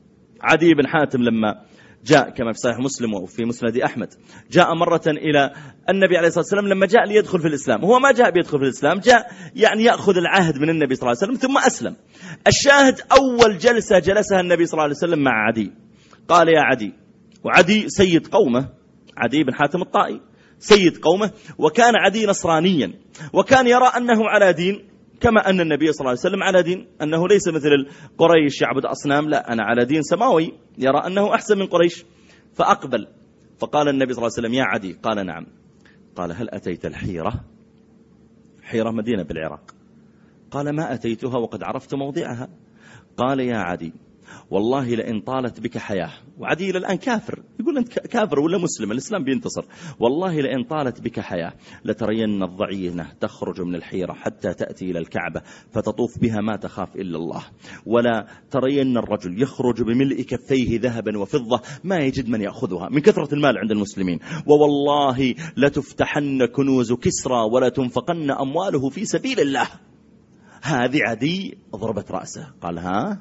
عدي بن حاتم لما جاء كما في صحيح مسلم وفي مسند أحمد، جاء مرة إلى النبي عليه الصلاة والسلام لما جاء ليدخل في الإسلام. هو ما جاء بيدخل في الإسلام، جاء يعني يأخذ العهد من النبي صلى الله عليه وسلم ثم أسلم. الشاهد أول جلسة جلسها النبي صلى الله عليه وسلم مع عدي. قال يا عدي، وعدي سيد قومه، عدي بن حاتم الطائي سيد قومه، وكان عدي نصرانيا، وكان يرى أنه على دين كما أن النبي صلى الله عليه وسلم على دين، أنه ليس مثل قريش يعبد أصنام، لا، أنا على دين سماوي، يرى أنه أحسن من قريش. فأقبل فقال النبي صلى الله عليه وسلم يا عدي. قال نعم. قال هل أتيت الحيرة؟ حيرة مدينة بالعراق. قال ما أتيتها وقد عرفت موضعها. قال يا عدي والله لئن طالت بك حياة، وعدي إلى الآن كافر، يقول أنت كافر ولا مسلم، الإسلام بينتصر، والله لئن طالت بك حياة لترين الضعينة تخرج من الحيرة حتى تأتي إلى الكعبة فتطوف بها ما تخاف إلا الله، ولا ترين الرجل يخرج بملء كفيه ذهبا وفضة ما يجد من يأخذها من كثرة المال عند المسلمين، ووالله لتفتحن كنوز كسرى ولا تنفقن أمواله في سبيل الله. هذه عدي ضربت رأسه، قال ها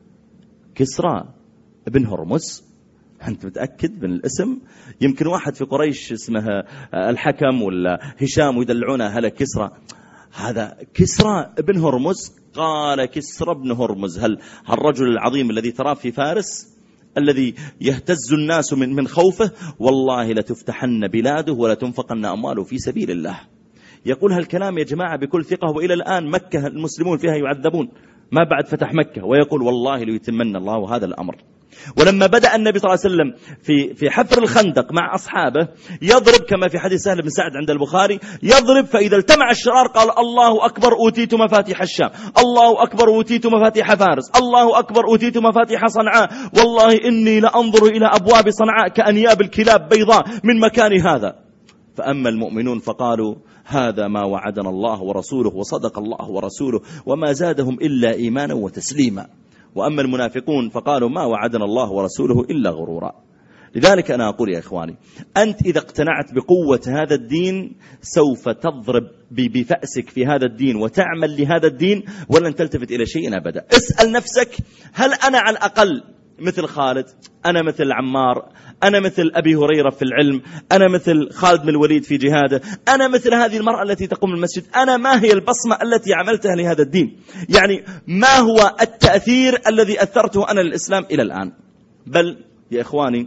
كسرى ابن هرمز؟ أنت متأكد من الاسم؟ يمكن واحد في قريش اسمه الحكم ولا هشام ويدلعونه هلا كسرى، هذا كسرى ابن هرمز؟ قال كسرى ابن هرمز، هل الرجل العظيم الذي تراه في فارس الذي يهتز الناس من من خوفه، والله لتفتحن بلاده ولا تنفقن أمواله في سبيل الله. يقول هالكلام يا جماعة بكل ثقة، وإلى الآن مكة المسلمون فيها يعذبون ما بعد فتح مكة، ويقول والله ليتمن الله هذا الأمر. ولما بدأ النبي صلى الله عليه وسلم في في حفر الخندق مع أصحابه يضرب كما في حديث سهل بن سعد عند البخاري، يضرب فإذا التمع الشرار قال الله أكبر أوتيت مفاتيح الشام، الله أكبر أوتيت مفاتيح فارس، الله أكبر أوتيت مفاتيح صنعاء، والله إني لأنظر إلى أبواب صنعاء كأنياب الكلاب بيضاء من مكان هذا. فأما المؤمنون فقالوا هذا ما وعدنا الله ورسوله وصدق الله ورسوله وما زادهم إلا إيمانا وتسليما. وأما المنافقون فقالوا ما وعدنا الله ورسوله إلا غرورا. لذلك أنا أقول يا إخواني، أنت إذا اقتنعت بقوة هذا الدين سوف تضرب بفأسك في هذا الدين وتعمل لهذا الدين ولن تلتفت إلى شيء أبدا. اسأل نفسك، هل أنا على الأقل مثل خالد؟ أنا مثل عمار؟ أنا مثل أبي هريرة في العلم؟ أنا مثل خالد بن الوليد في جهاده؟ أنا مثل هذه المرأة التي تقوم المسجد؟ أنا ما هي البصمة التي عملتها لهذا الدين؟ يعني ما هو التأثير الذي أثرته أنا للإسلام إلى الآن؟ بل يا إخواني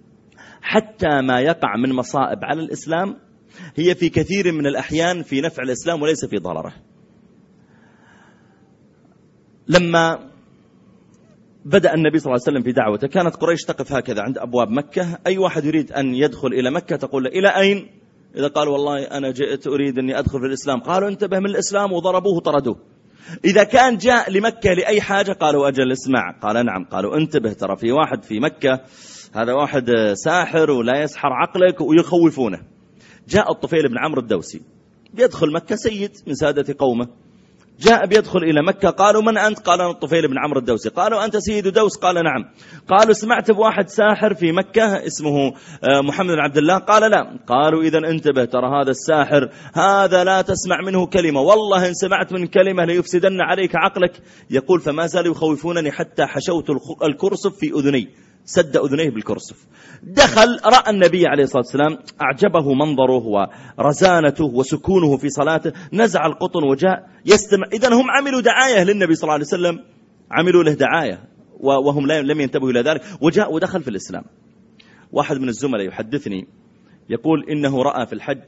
حتى ما يقع من مصائب على الإسلام هي في كثير من الأحيان في نفع الإسلام وليس في ضرره. لما بدأ النبي صلى الله عليه وسلم في دعوته كانت قريش تقف هكذا عند أبواب مكة، أي واحد يريد أن يدخل إلى مكة تقول له إلى أين؟ إذا قال والله أنا جئت أريد أني أدخل في الإسلام قالوا انتبه من الإسلام وضربوه طردوه. إذا كان جاء لمكة لأي حاجة قالوا أجل اسمع، قال نعم، قالوا انتبه ترى في واحد في مكة هذا واحد ساحر ولا يسحر عقلك ويخوفونه. جاء الطفيل بن عمرو الدوسي بيدخل مكة سيد من سادة قومه، جاء بيدخل إلى مكة، قالوا من أنت؟ قال أنا الطفيل بن عمرو الدوسي. قالوا أنت سيد دوس؟ قال نعم. قالوا سمعت بواحد ساحر في مكة اسمه محمد بن عبد الله؟ قال لا. قالوا إذن انتبه ترى هذا الساحر هذا لا تسمع منه كلمة، والله إن سمعت من كلمة ليفسدن عليك عقلك. يقول فما زالوا يخوفونني حتى حشوت الكرسف في أذني، سد أذنيه بالكرسف. دخل رأى النبي عليه الصلاة والسلام، أعجبه منظره ورزانته وسكونه في صلاته، نزع القطن وجاء يستمع. إذن هم عملوا دعاية للنبي صلى الله عليه وسلم، عملوا له دعاية وهم لم ينتبهوا إلى ذلك، وجاء ودخل في الإسلام. واحد من الزملاء يحدثني يقول إنه رأى في الحج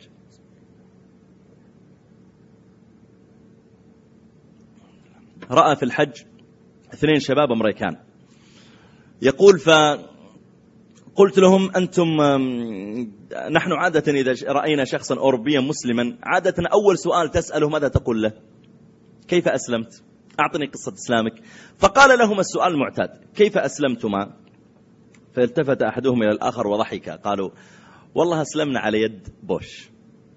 رأى في الحج اثنين شباب أمريكان، يقول فقلت لهم أنتم نحن عادة إذا رأينا شخصا أوروبيا مسلما عادة أول سؤال تسأله ماذا تقول له؟ كيف أسلمت؟ أعطني قصة إسلامك. فقال لهم السؤال المعتاد كيف أسلمتما؟ فالتفت أحدهم إلى الآخر وضحك، قالوا والله أسلمنا على يد بوش.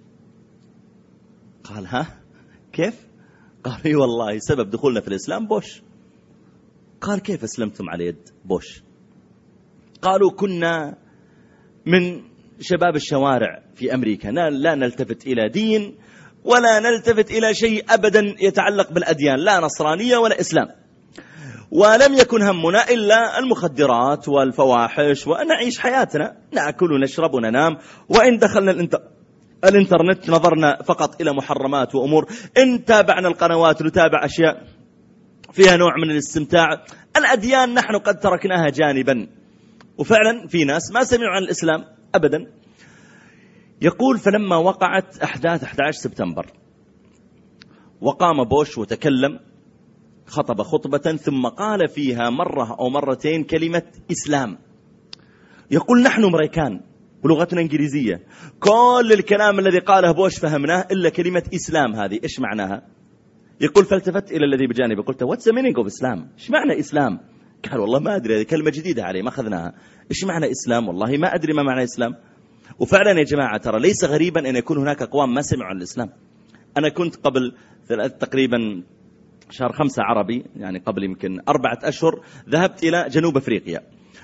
قال ها كيف؟ قال اي والله سبب دخولنا في الإسلام بوش. قال كيف أسلمتم على يد بوش؟ قالوا كنا من شباب الشوارع في أمريكا لا نلتفت إلى دين ولا نلتفت إلى شيء أبدا يتعلق بالأديان، لا نصرانية ولا إسلام، ولم يكن همنا إلا المخدرات والفواحش ونعيش حياتنا، نأكل ونشرب وننام، وإن دخلنا الانتر... الانترنت نظرنا فقط إلى محرمات وأمور، إن تابعنا القنوات نتابع أشياء فيها نوع من الاستمتاع. الأديان نحن قد تركناها جانبا، وفعلا في ناس ما سمعوا عن الإسلام أبدا. يقول فلما وقعت أحداث أحد عشر سبتمبر وقام بوش وتكلم، خطب خطبة ثم قال فيها مرة أو مرتين كلمة إسلام. يقول نحن أمريكان ولغتنا إنجليزية، كل الكلام الذي قاله بوش فهمناه إلا كلمة إسلام هذه إيش معناها؟ يقول فالتفت إلى الذي بجانبي قلت what's the meaning of إسلام؟ إيش معنى إسلام؟ قال والله ما أدري، هذه كلمة جديدة علي ما أخذناها. إيش معنى إسلام؟ والله ما أدري ما معنى إسلام. وفعلا يا جماعة ترى ليس غريبا أن يكون هناك أقوام ما سمعوا عن الإسلام. أنا كنت قبل تقريبا شهر خمسة عربي، يعني قبل يمكن أربعة أشهر، ذهبت إلى جنوب أفريقيا،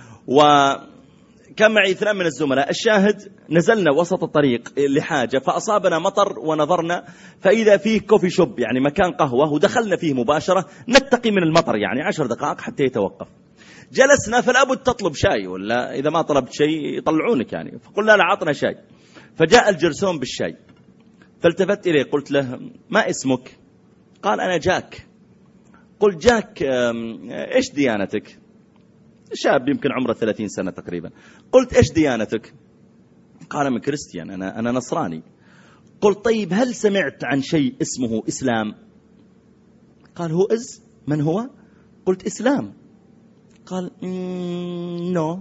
وكان معي اثنان من الزملاء. الشاهد نزلنا وسط الطريق لحاجة فأصابنا مطر، ونظرنا فإذا فيه كوفي شوب، يعني مكان قهوة، ودخلنا فيه مباشرة نتقي من المطر، يعني عشر دقائق حتى يتوقف. جلسنا فلابد تطلب شاي، ولا إذا ما طلبت شيء يطلعونك يعني. فقلنا لا عطنا شاي، فجاء الجرسون بالشاي. فالتفت إليه قلت له ما اسمك؟ قال أنا جاك. قلت جاك إيش ديانتك؟ شاب يمكن عمره ثلاثين سنة تقريبا. قلت إيش ديانتك؟ قال من كريستيان، أنا, أنا نصراني. قلت طيب هل سمعت عن شيء اسمه إسلام؟ قال هو إز من هو؟ قلت إسلام. قال نو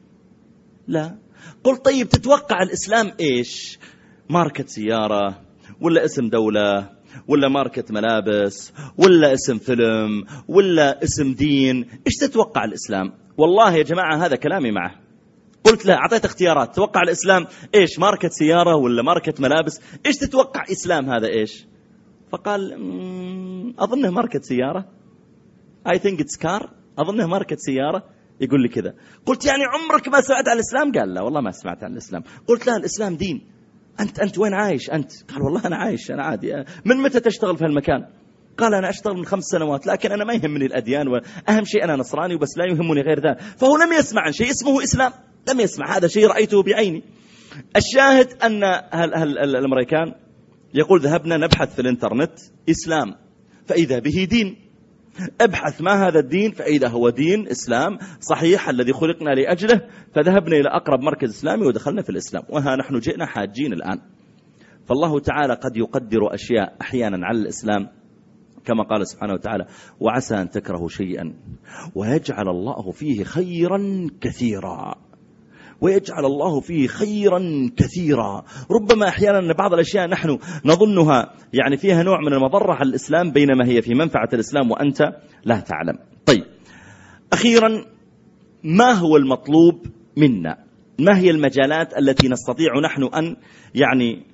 لا. قلت طيب تتوقع الإسلام إيش؟ ماركة سيارة، ولا اسم دولة، ولا ماركة ملابس، ولا اسم فيلم، ولا اسم دين؟ إيش تتوقع الإسلام؟ والله يا جماعة هذا كلامي معه. قلت له أعطيت اختيارات، توقع الإسلام إيش؟ ماركة سيارة ولا ماركة ملابس؟ إيش تتوقع إسلام هذا إيش؟ فقال أظنه ماركة سيارة. I think it's car. أظنه ماركة سيارة. يقول لي كذا. قلت يعني عمرك ما سمعت عن الإسلام؟ قال لا والله ما سمعت عن الإسلام. قلت لا الإسلام دين. أنت أنت وين عايش أنت؟ قال والله أنا عايش، أنا عادي. من متى تشتغل في هالمكان؟ قال أنا أشتغل من خمس سنوات، لكن أنا ما يهمني الأديان، وأهم شيء أنا نصراني وبس، لا يهمني غير ذا. فهو لم يسمع عن شيء اسمه إسلام، لم يسمع. هذا شيء رأيته بعيني. الشاهد أن هل هل الأمريكان يقول ذهبنا نبحث في الإنترنت إسلام فإذا به دين. ابحث ما هذا الدين فإذا هو دين إسلام صحيح الذي خلقنا لأجله. فذهبنا إلى أقرب مركز إسلامي ودخلنا في الإسلام، وها نحن جئنا حاجين الآن. فالله تعالى قد يقدر أشياء أحيانا على الإسلام، كما قال سبحانه وتعالى وعسى أن تكرهوا شيئا ويجعل الله فيه خيرا كثيرا، ويجعل الله فيه خيرا كثيرا. ربما أحيانا بعض الأشياء نحن نظنها يعني فيها نوع من المضرة على الإسلام، بينما هي في منفعة الإسلام وأنت لا تعلم. طيب أخيرا، ما هو المطلوب منا؟ ما هي المجالات التي نستطيع نحن أن يعني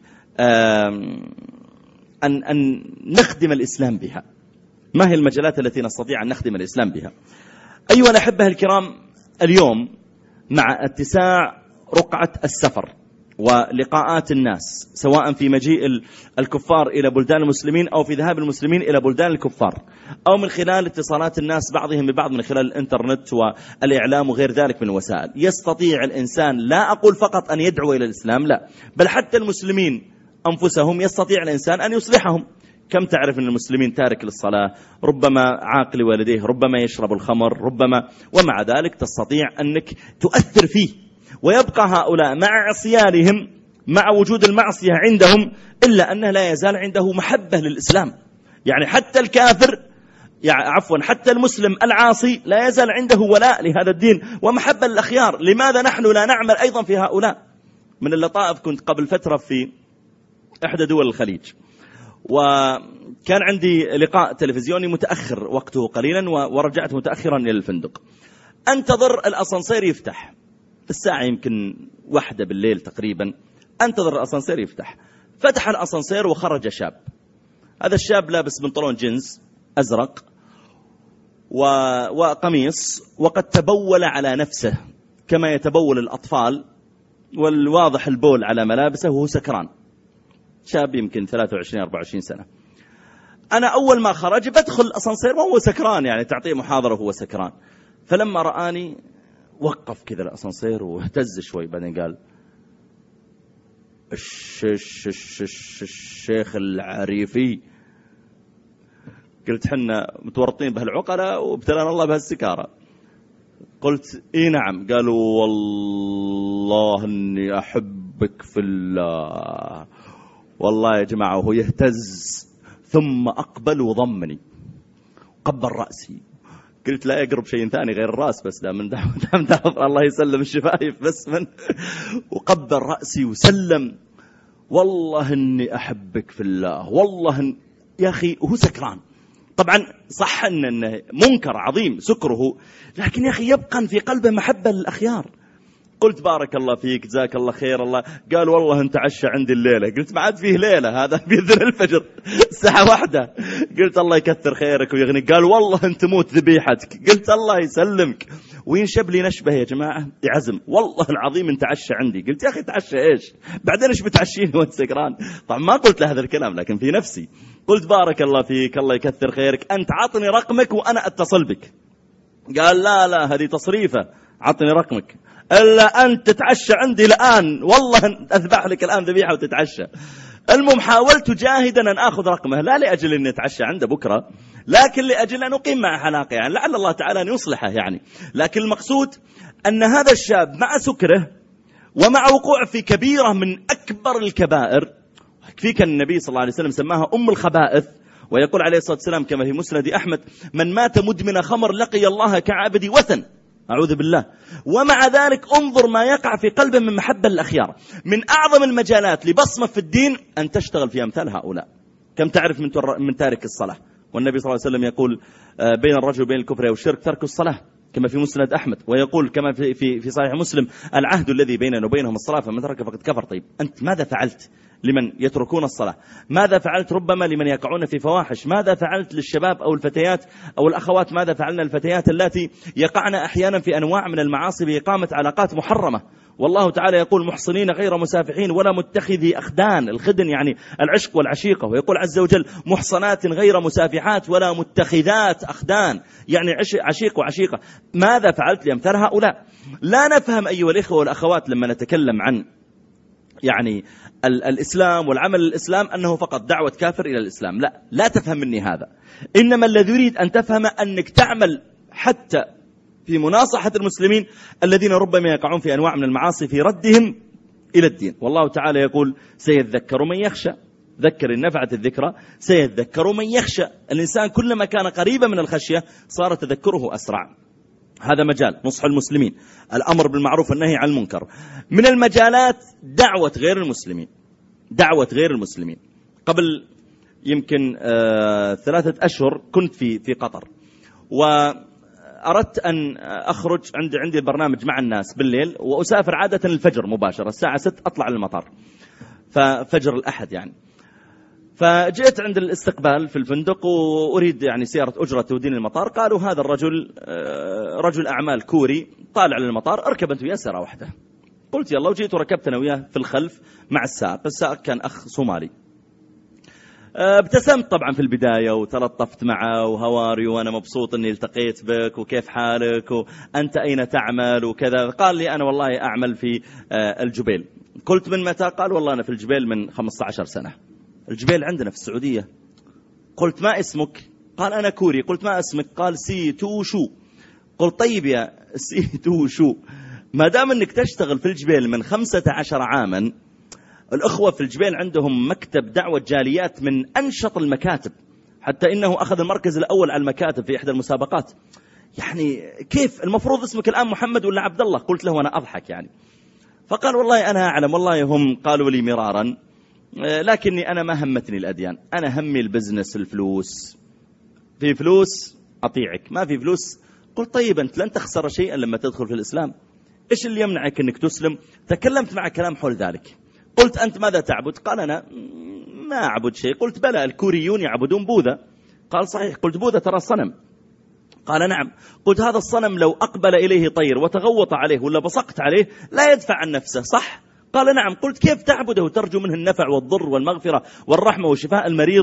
أن, أن نخدم الإسلام بها؟ ما هي المجالات التي نستطيع أن نخدم الإسلام بها؟ أيها الأحبة الكرام، اليوم مع اتساع رقعة السفر ولقاءات الناس، سواء في مجيء الكفار إلى بلدان المسلمين أو في ذهاب المسلمين إلى بلدان الكفار، أو من خلال اتصالات الناس بعضهم ببعض من خلال الإنترنت والإعلام وغير ذلك من الوسائل، يستطيع الإنسان، لا أقول فقط أن يدعو إلى الإسلام، لا، بل حتى المسلمين أنفسهم يستطيع الإنسان أن يصلحهم. كم تعرف أن المسلمين تارك للصلاة، ربما عاقل والديه، ربما يشرب الخمر، ربما، ومع ذلك تستطيع أنك تؤثر فيه، ويبقى هؤلاء مع عصيانهم، مع وجود المعصية عندهم، إلا أنه لا يزال عنده محبة للإسلام. يعني حتى الكافر، يعني عفوا حتى المسلم العاصي لا يزال عنده ولاء لهذا الدين ومحبة للأخيار. لماذا نحن لا نعمل أيضا في هؤلاء؟ من اللطائف، كنت قبل فترة في إحدى دول الخليج، وكان عندي لقاء تلفزيوني متأخر وقته قليلا، ورجعت متأخرا إلى الفندق. أنتظر الأسانسير يفتح، الساعة يمكن واحدة بالليل تقريبا، أنتظر الأسانسير يفتح. فتح الأسانسير وخرج شاب. هذا الشاب لابس بنطلون جينز أزرق وقميص، وقد تبول على نفسه كما يتبول الأطفال، والواضح البول على ملابسه، وهو سكران. شاب يمكن ثلاثة وعشرين أربعة وعشرين سنة. أنا أول ما خرج بدخل الأسانسير وهو سكران، يعني تعطيه محاضرة وهو سكران. فلما رآني وقف كذا الأسانسير واهتز شوي، بعدين قال الشيخ العريفي. قلت حنا متورطين بهالعقلة وابتلانا الله بهالسكارة. قلت إيه نعم. قالوا والله إني أحبك في الله. والله يا جماعة وهو يهتز، ثم أقبل وضمني قبل رأسي. قلت لا يقرب شيء ثاني غير الرأس، بس لا من دعم دعم دعم الله يسلم الشفايف بس من وقبل رأسي وسلم. والله إني أحبك في الله، والله إن... يا أخي وهو سكران. طبعا صح أنه منكر عظيم سكره، لكن يا أخي يبقى في قلبه محبة للأخيار. قلت بارك الله فيك جزاك الله خير الله. قال والله انت عشى عندي الليلة. قلت ما عاد فيه ليلة، هذا بيذن الفجر الساعة واحدة. قلت الله يكثر خيرك ويغني. قال والله انت موت ذبيحتك. قلت الله يسلمك. وينشب لي نشبه يا جماعة يعزم، والله العظيم انت عشى عندي. قلت يا أخي تعشى إيش بعدين إيش بتعشيني وانت سكران؟ طبعا ما قلت له هذا الكلام، لكن في نفسي قلت بارك الله فيك الله يكثر خيرك، أنت عطني رقمك وأنا أتصل بك. قال لا لا هذه تصريفة، عطني رقمك إلا أنت تتعشى عندي الآن، والله أذبح لك الآن ذبيحة وتتعشى. المهم حاولت جاهدا أن أخذ رقمه، لا لأجل أن أتعشى عنده بكرة، لكن لأجل أن أقيم مع حلاقه، يعني لعل الله تعالى أن يصلحه يعني. لكن المقصود أن هذا الشاب مع سكره ومع وقوع في كبيرة من أكبر الكبائر، فيك النبي صلى الله عليه وسلم سماها أم الخبائث، ويقول عليه الصلاة والسلام كما في مسند أحمد: من مات مدمن خمر لقي الله كعبد وثن، أعوذ بالله. ومع ذلك انظر ما يقع في قلبه من محبة الأخيار. من أعظم المجالات لبصمة في الدين أن تشتغل في أمثال هؤلاء. كم تعرف من من تارك الصلاة؟ والنبي صلى الله عليه وسلم يقول بين الرجل وبين الكفر والشرك ترك الصلاة، كما في مسند أحمد. ويقول كما في في في صحيح مسلم: العهد الذي بيننا وبينهم الصلاة فمن ترك فقد كفر. طيب أنت ماذا فعلت لمن يتركون الصلاة؟ ماذا فعلت ربما لمن يقعون في فواحش؟ ماذا فعلت للشباب أو الفتيات أو الأخوات؟ ماذا فعلنا الفتيات التي يقعن أحيانا في أنواع من المعاصي بإقامة علاقات محرمة؟ والله تعالى يقول: محصنين غير مسافحين ولا متخذي أخدان، الخدن يعني العشق والعشيقة. ويقول عز وجل: محصنات غير مسافحات ولا متخذات أخدان، يعني عشيق وعشيقة. ماذا فعلت لأمثال هؤلاء؟ لا نفهم أيها الإخوة والأخوات لما نتكلم عن يعني الإسلام والعمل الإسلام أنه فقط دعوة كافر إلى الإسلام، لا لا تفهم مني هذا. إنما الذي يريد أن تفهم أنك تعمل حتى في مناصحة المسلمين الذين ربما يقعون في أنواع من المعاصي في ردهم إلى الدين. والله تعالى يقول: سيذكر من يخشى. ذكر إن نفعت الذكرى سيذكر من يخشى. الإنسان كلما كان قريبا من الخشية صار تذكره أسرع. هذا مجال نصح المسلمين، الأمر بالمعروف والنهي عن المنكر. من المجالات دعوة غير المسلمين، دعوة غير المسلمين. قبل يمكن آه ثلاثة أشهر كنت في في قطر، وأردت أن أخرج، عندي عندي برنامج مع الناس بالليل، وأسافر عادة الفجر مباشرة الساعة ستة أطلع للمطار، ففجر الأحد يعني. فجئت عند الاستقبال في الفندق وأريد يعني سيارة أجرة توديني المطار. قالوا هذا الرجل رجل أعمال كوري طالع للمطار، أركب أنت وياه سيارة واحدة. قلت يلا، وجيت وركبت أنا وياه في الخلف مع السائق. السائق كان أخ صومالي. ابتسمت طبعا في البداية وتلطفت معه وهواري وأنا مبسوط أني التقيت بك وكيف حالك وأنت أين تعمل وكذا. قال لي أنا والله أعمل في الجبيل. قلت من متى؟ قال والله أنا في الجبيل من خمسة عشر سنة. الجبيل عندنا في السعودية. قلت ما اسمك؟ قال أنا كوري. قلت ما اسمك؟ قال سي تو شو. قلت طيب يا سي تو شو، ما دام أنك تشتغل في الجبيل من خمسة عشر عاما، الأخوة في الجبيل عندهم مكتب دعوة جاليات من أنشط المكاتب، حتى إنه أخذ المركز الأول على المكاتب في إحدى المسابقات. يعني كيف المفروض اسمك الآن محمد ولا عبد الله؟ قلت له وأنا أضحك يعني. فقال والله أنا أعلم، والله هم قالوا لي مرارا، لكني أنا ما همتني الأديان، أنا همي البزنس، الفلوس. في فلوس أطيعك، ما في فلوس. قلت طيب أنت لن تخسر شيئا لما تدخل في الإسلام، إيش اللي يمنعك أنك تسلم؟ تكلمت مع كلام حول ذلك. قلت أنت ماذا تعبد؟ قال أنا ما أعبد شيء. قلت بلى الكوريون يعبدون بوذا. قال صحيح. قلت بوذا ترى صنم. قال نعم. قلت هذا الصنم لو أقبل إليه طير وتغوط عليه ولا بصقت عليه لا يدفع عن نفسه، صح؟ قال نعم. قلت كيف تعبده وترجو منه النفع والضر والمغفرة والرحمة وشفاء المريض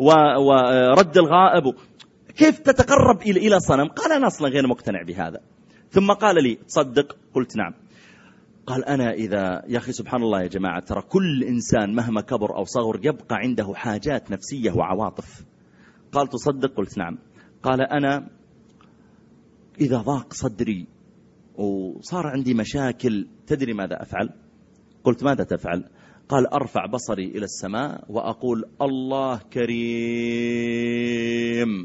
ورد الغائب؟ كيف تتقرب إلى صنم؟ قال أنا أصلا غير مقتنع بهذا. ثم قال لي تصدق؟ قلت نعم. قال أنا إذا، يا أخي سبحان الله يا جماعة، ترى كل إنسان مهما كبر أو صغر يبقى عنده حاجات نفسية وعواطف. قال تصدق؟ قلت نعم. قال أنا إذا ضاق صدري وصار عندي مشاكل تدري ماذا أفعل؟ قلت ماذا تفعل؟ قال أرفع بصري إلى السماء وأقول الله كريم،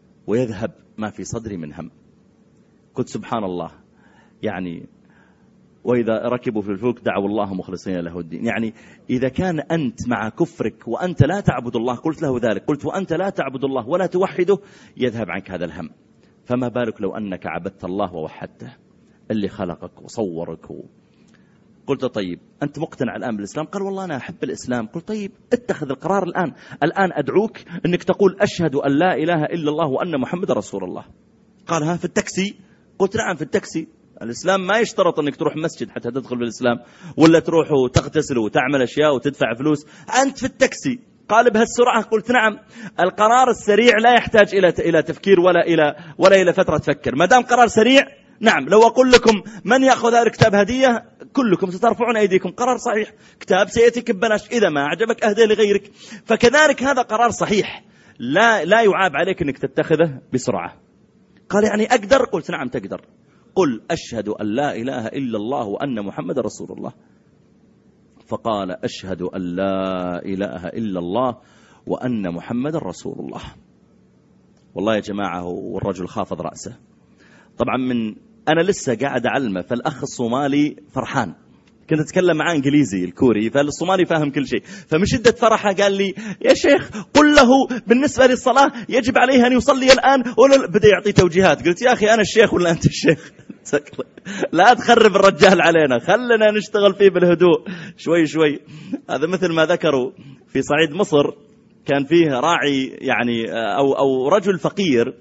ويذهب ما في صدري من هم. قلت سبحان الله، يعني وإذا ركبوا في الفلك دعوا الله مخلصين له الدين. يعني إذا كان أنت مع كفرك وأنت لا تعبد الله قلت له ذلك، قلت وأنت لا تعبد الله ولا توحده يذهب عنك هذا الهم، فما بالك لو أنك عبدت الله ووحدته اللي خلقك وصورك و... قلت طيب أنت مقتنع الآن بالإسلام؟ قال والله أنا أحب الإسلام. قلت طيب اتخذ القرار الآن، الآن أدعوك أنك تقول أشهد أن لا إله إلا الله وأن محمد رسول الله. قال ها في التاكسي؟ قلت نعم في التاكسي. الإسلام ما يشترط أنك تروح مسجد حتى تدخل في الإسلام، ولا تروح وتغتسل وتعمل أشياء وتدفع فلوس، أنت في التاكسي. قال بهالسرعة؟ قلت نعم. القرار السريع لا يحتاج إلى إلى تفكير ولا إلى ولا إلى فترة تفكر، ما دام قرار سريع. نعم لو أقول لكم من يأخذ هذا الكتاب هدية كلكم سترفعون أيديكم، قرار صحيح، كتاب سيأتيك ببلاش، إذا ما أعجبك أهديه لغيرك. فكذلك هذا قرار صحيح لا لا يعاب عليك أنك تتخذه بسرعة. قال يعني أقدر؟ قلت نعم تقدر. قل أشهد أن لا إله إلا الله وأن محمد رسول الله. فقال أشهد أن لا إله إلا الله وأن محمد رسول الله. والله يا جماعة والرجل خافض رأسه. طبعا من أنا لسه قاعد أعلمه، فالأخ الصومالي فرحان، كنت أتكلم معاه إنجليزي الكوري، فالصومالي فاهم كل شيء، فمن شدة فرحه قال لي يا شيخ قل له بالنسبة للصلاة يجب عليه أن يصلي الآن، ولا بدأ يعطي توجيهات. قلت يا أخي أنا الشيخ ولا أنت الشيخ؟ لا تخرب الرجال علينا، خلنا نشتغل فيه بالهدوء شوي شوي. هذا مثل ما ذكروا في صعيد مصر، كان فيه راعي يعني أو, أو رجل فقير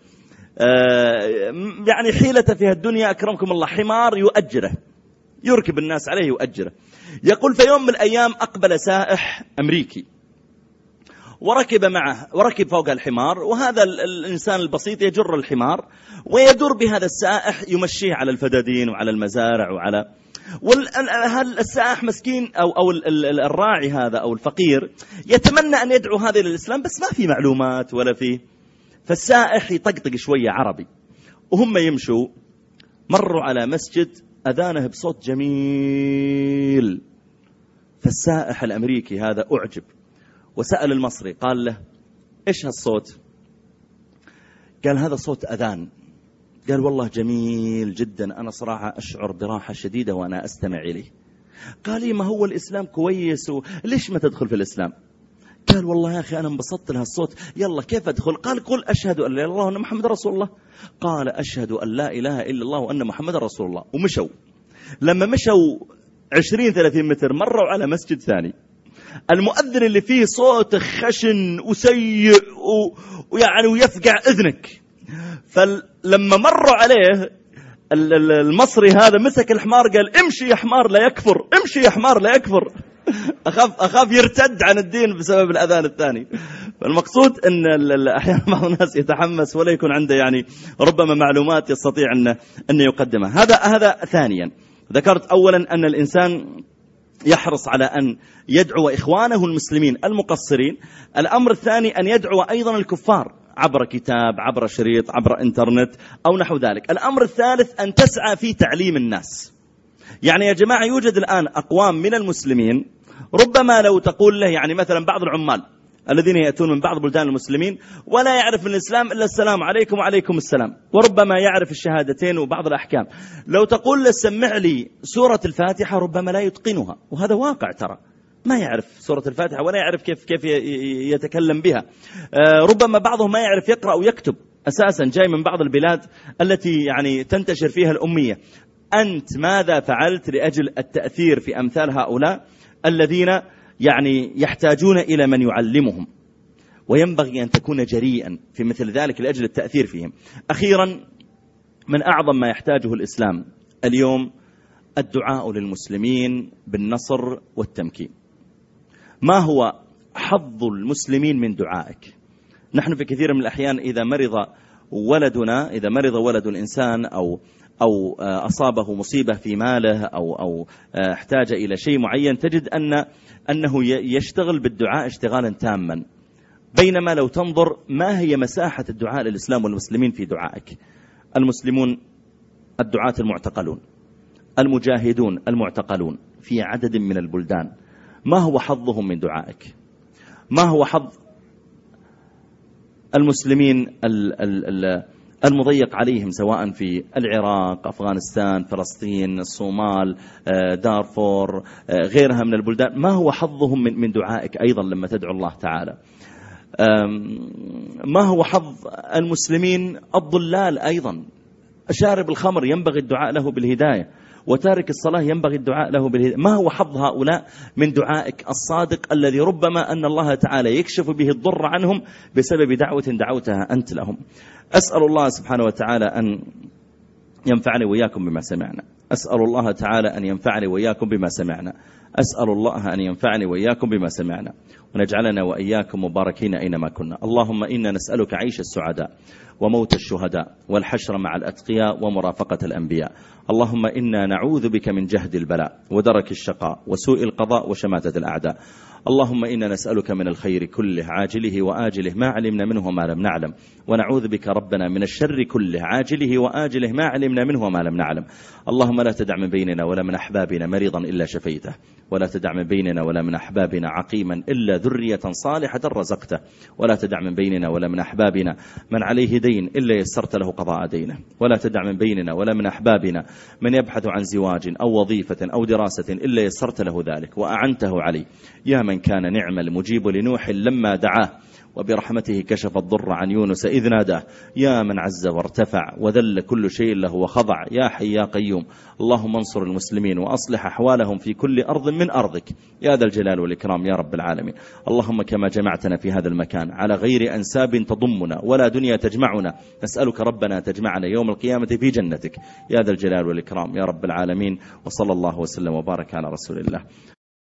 يعني حيلة في الدنيا أكرمكم الله، حمار يؤجره، يركب الناس عليه يؤجره. يقول في يوم من الأيام أقبل سائح أمريكي وركب معه، وركب فوق الحمار، وهذا الإنسان البسيط يجر الحمار ويدور بهذا السائح يمشيه على الفدادين وعلى المزارع وعلى والسائح مسكين أو, أو الراعي هذا أو الفقير يتمنى أن يدعو هذا للإسلام، بس ما في معلومات ولا فيه. فالسائح يطقطق شوية عربي، وهم يمشوا مروا على مسجد أذانه بصوت جميل. فالسائح الأمريكي هذا أعجب وسأل المصري، قال له إيش هالصوت؟ قال هذا صوت أذان. قال والله جميل جدا، أنا صراحة أشعر براحة شديدة وأنا أستمع إليه. قال لي ما هو الإسلام كويس، ليش ما تدخل في الإسلام؟ قال والله يا أخي أنا انبسطت لها الصوت، يلا كيف أدخل؟ قال قل أشهد أن لا إله إلا الله وأن محمد رسول الله. قال أشهد أن لا إله إلا الله وأن محمد رسول الله. ومشوا. لما مشوا عشرين ثلاثين متر مروا على مسجد ثاني، المؤذن اللي فيه صوت خشن وسيء ويعني ويفقع إذنك. فلما مروا عليه المصري هذا مسك الحمار قال امشي يا حمار لا يكفر، امشي يا حمار لا يكفر. أخاف, أخاف يرتد عن الدين بسبب الأذان الثاني. فالمقصود أن أحيانا بعض الناس يتحمس ولا يكون عنده يعني ربما معلومات يستطيع أن, أن يقدمها. هذا هذا ثانيا. ذكرت أولا أن الإنسان يحرص على أن يدعو إخوانه المسلمين المقصرين. الأمر الثاني أن يدعو أيضا الكفار عبر كتاب، عبر شريط، عبر إنترنت أو نحو ذلك. الأمر الثالث أن تسعى في تعليم الناس. يعني يا جماعة يوجد الآن أقوام من المسلمين ربما لو تقول له يعني مثلا بعض العمال الذين يأتون من بعض بلدان المسلمين ولا يعرف من الإسلام إلا السلام عليكم وعليكم السلام، وربما يعرف الشهادتين وبعض الأحكام. لو تقول له سمع لي سورة الفاتحة ربما لا يتقنها، وهذا واقع ترى، ما يعرف سورة الفاتحة ولا يعرف كيف كيف يتكلم بها. ربما بعضهم ما يعرف يقرأ ويكتب أساسا، جاي من بعض البلاد التي يعني تنتشر فيها الأمية. أنت ماذا فعلت لأجل التأثير في أمثال هؤلاء الذين يعني يحتاجون إلى من يعلمهم؟ وينبغي أن تكون جريئا في مثل ذلك لأجل التأثير فيهم. أخيرا، من أعظم ما يحتاجه الإسلام اليوم الدعاء للمسلمين بالنصر والتمكين. ما هو حظ المسلمين من دعائك؟ نحن في كثير من الأحيان إذا مرض ولدنا، إذا مرض ولد الإنسان أو أو أصابه مصيبة في ماله أو أو احتاج إلى شيء معين، تجد أن أنه يشتغل بالدعاء اشتغالا تاما. بينما لو تنظر ما هي مساحة الدعاء للإسلام والمسلمين في دعائك. المسلمون الدعاة المعتقلون، المجاهدون المعتقلون في عدد من البلدان، ما هو حظهم من دعائك؟ ما هو حظ المسلمين المضيق عليهم سواء في العراق، أفغانستان، فلسطين، الصومال، دارفور، غيرها من البلدان، ما هو حظهم من دعائك أيضا لما تدعو الله تعالى؟ ما هو حظ المسلمين الضلال أيضا؟ شارب الخمر ينبغي الدعاء له بالهداية، وتارك الصلاة ينبغي الدعاء له بالهداية. ما هو حظ هؤلاء من دعائك الصادق الذي ربما أن الله تعالى يكشف به الضر عنهم بسبب دعوة دعوتها أنت لهم؟ أسأل الله سبحانه وتعالى أن ينفعني وإياكم بما سمعنا. أسأل الله تعالى أن ينفعني وإياكم بما سمعنا. أسأل الله أن ينفعني وإياكم بما سمعنا، ونجعلنا وإياكم مباركين أينما كنا. اللهم إنا نسألك عيش السعداء وموت الشهداء والحشر مع الأتقياء ومرافقة الأنبياء. اللهم إنا نعوذ بك من جهد البلاء ودرك الشقاء وسوء القضاء وشماتة الأعداء. اللهم إنا نسألك من الخير كله عاجله وآجله ما علمنا منه وما لم نعلم، ونعوذ بك ربنا من الشر كله عاجله وآجله ما علمنا منه وما لم نعلم. اللهم لا تدع من بيننا ولا من أحبابنا مريضا إلا شفيته، ولا تدع من بيننا ولا من أحبابنا عقيما إلا ذرية صالحة رزقته، ولا تدع من بيننا ولا من أحبابنا من عليه دين إلا يسرت له قضاء دينه، ولا تدع من بيننا ولا من أحبابنا من يبحث عن زواج أو وظيفة أو دراسة إلا يسرت له ذلك وأعنته عليه. يا من كان نعم المجيب لنوح لما دعاه، وبرحمته كشف الضر عن يونس إذ ناداه. يا من عز وارتفع وذل كل شيء له وخضع، يا حي يا قيوم. اللهم انصر المسلمين وأصلح أحوالهم في كل أرض من أرضك يا ذا الجلال والإكرام يا رب العالمين. اللهم كما جمعتنا في هذا المكان على غير أنساب تضمنا ولا دنيا تجمعنا، نسألك ربنا تجمعنا يوم القيامة في جنتك يا ذا الجلال والإكرام يا رب العالمين. وصلى الله وسلم وبارك على رسول الله.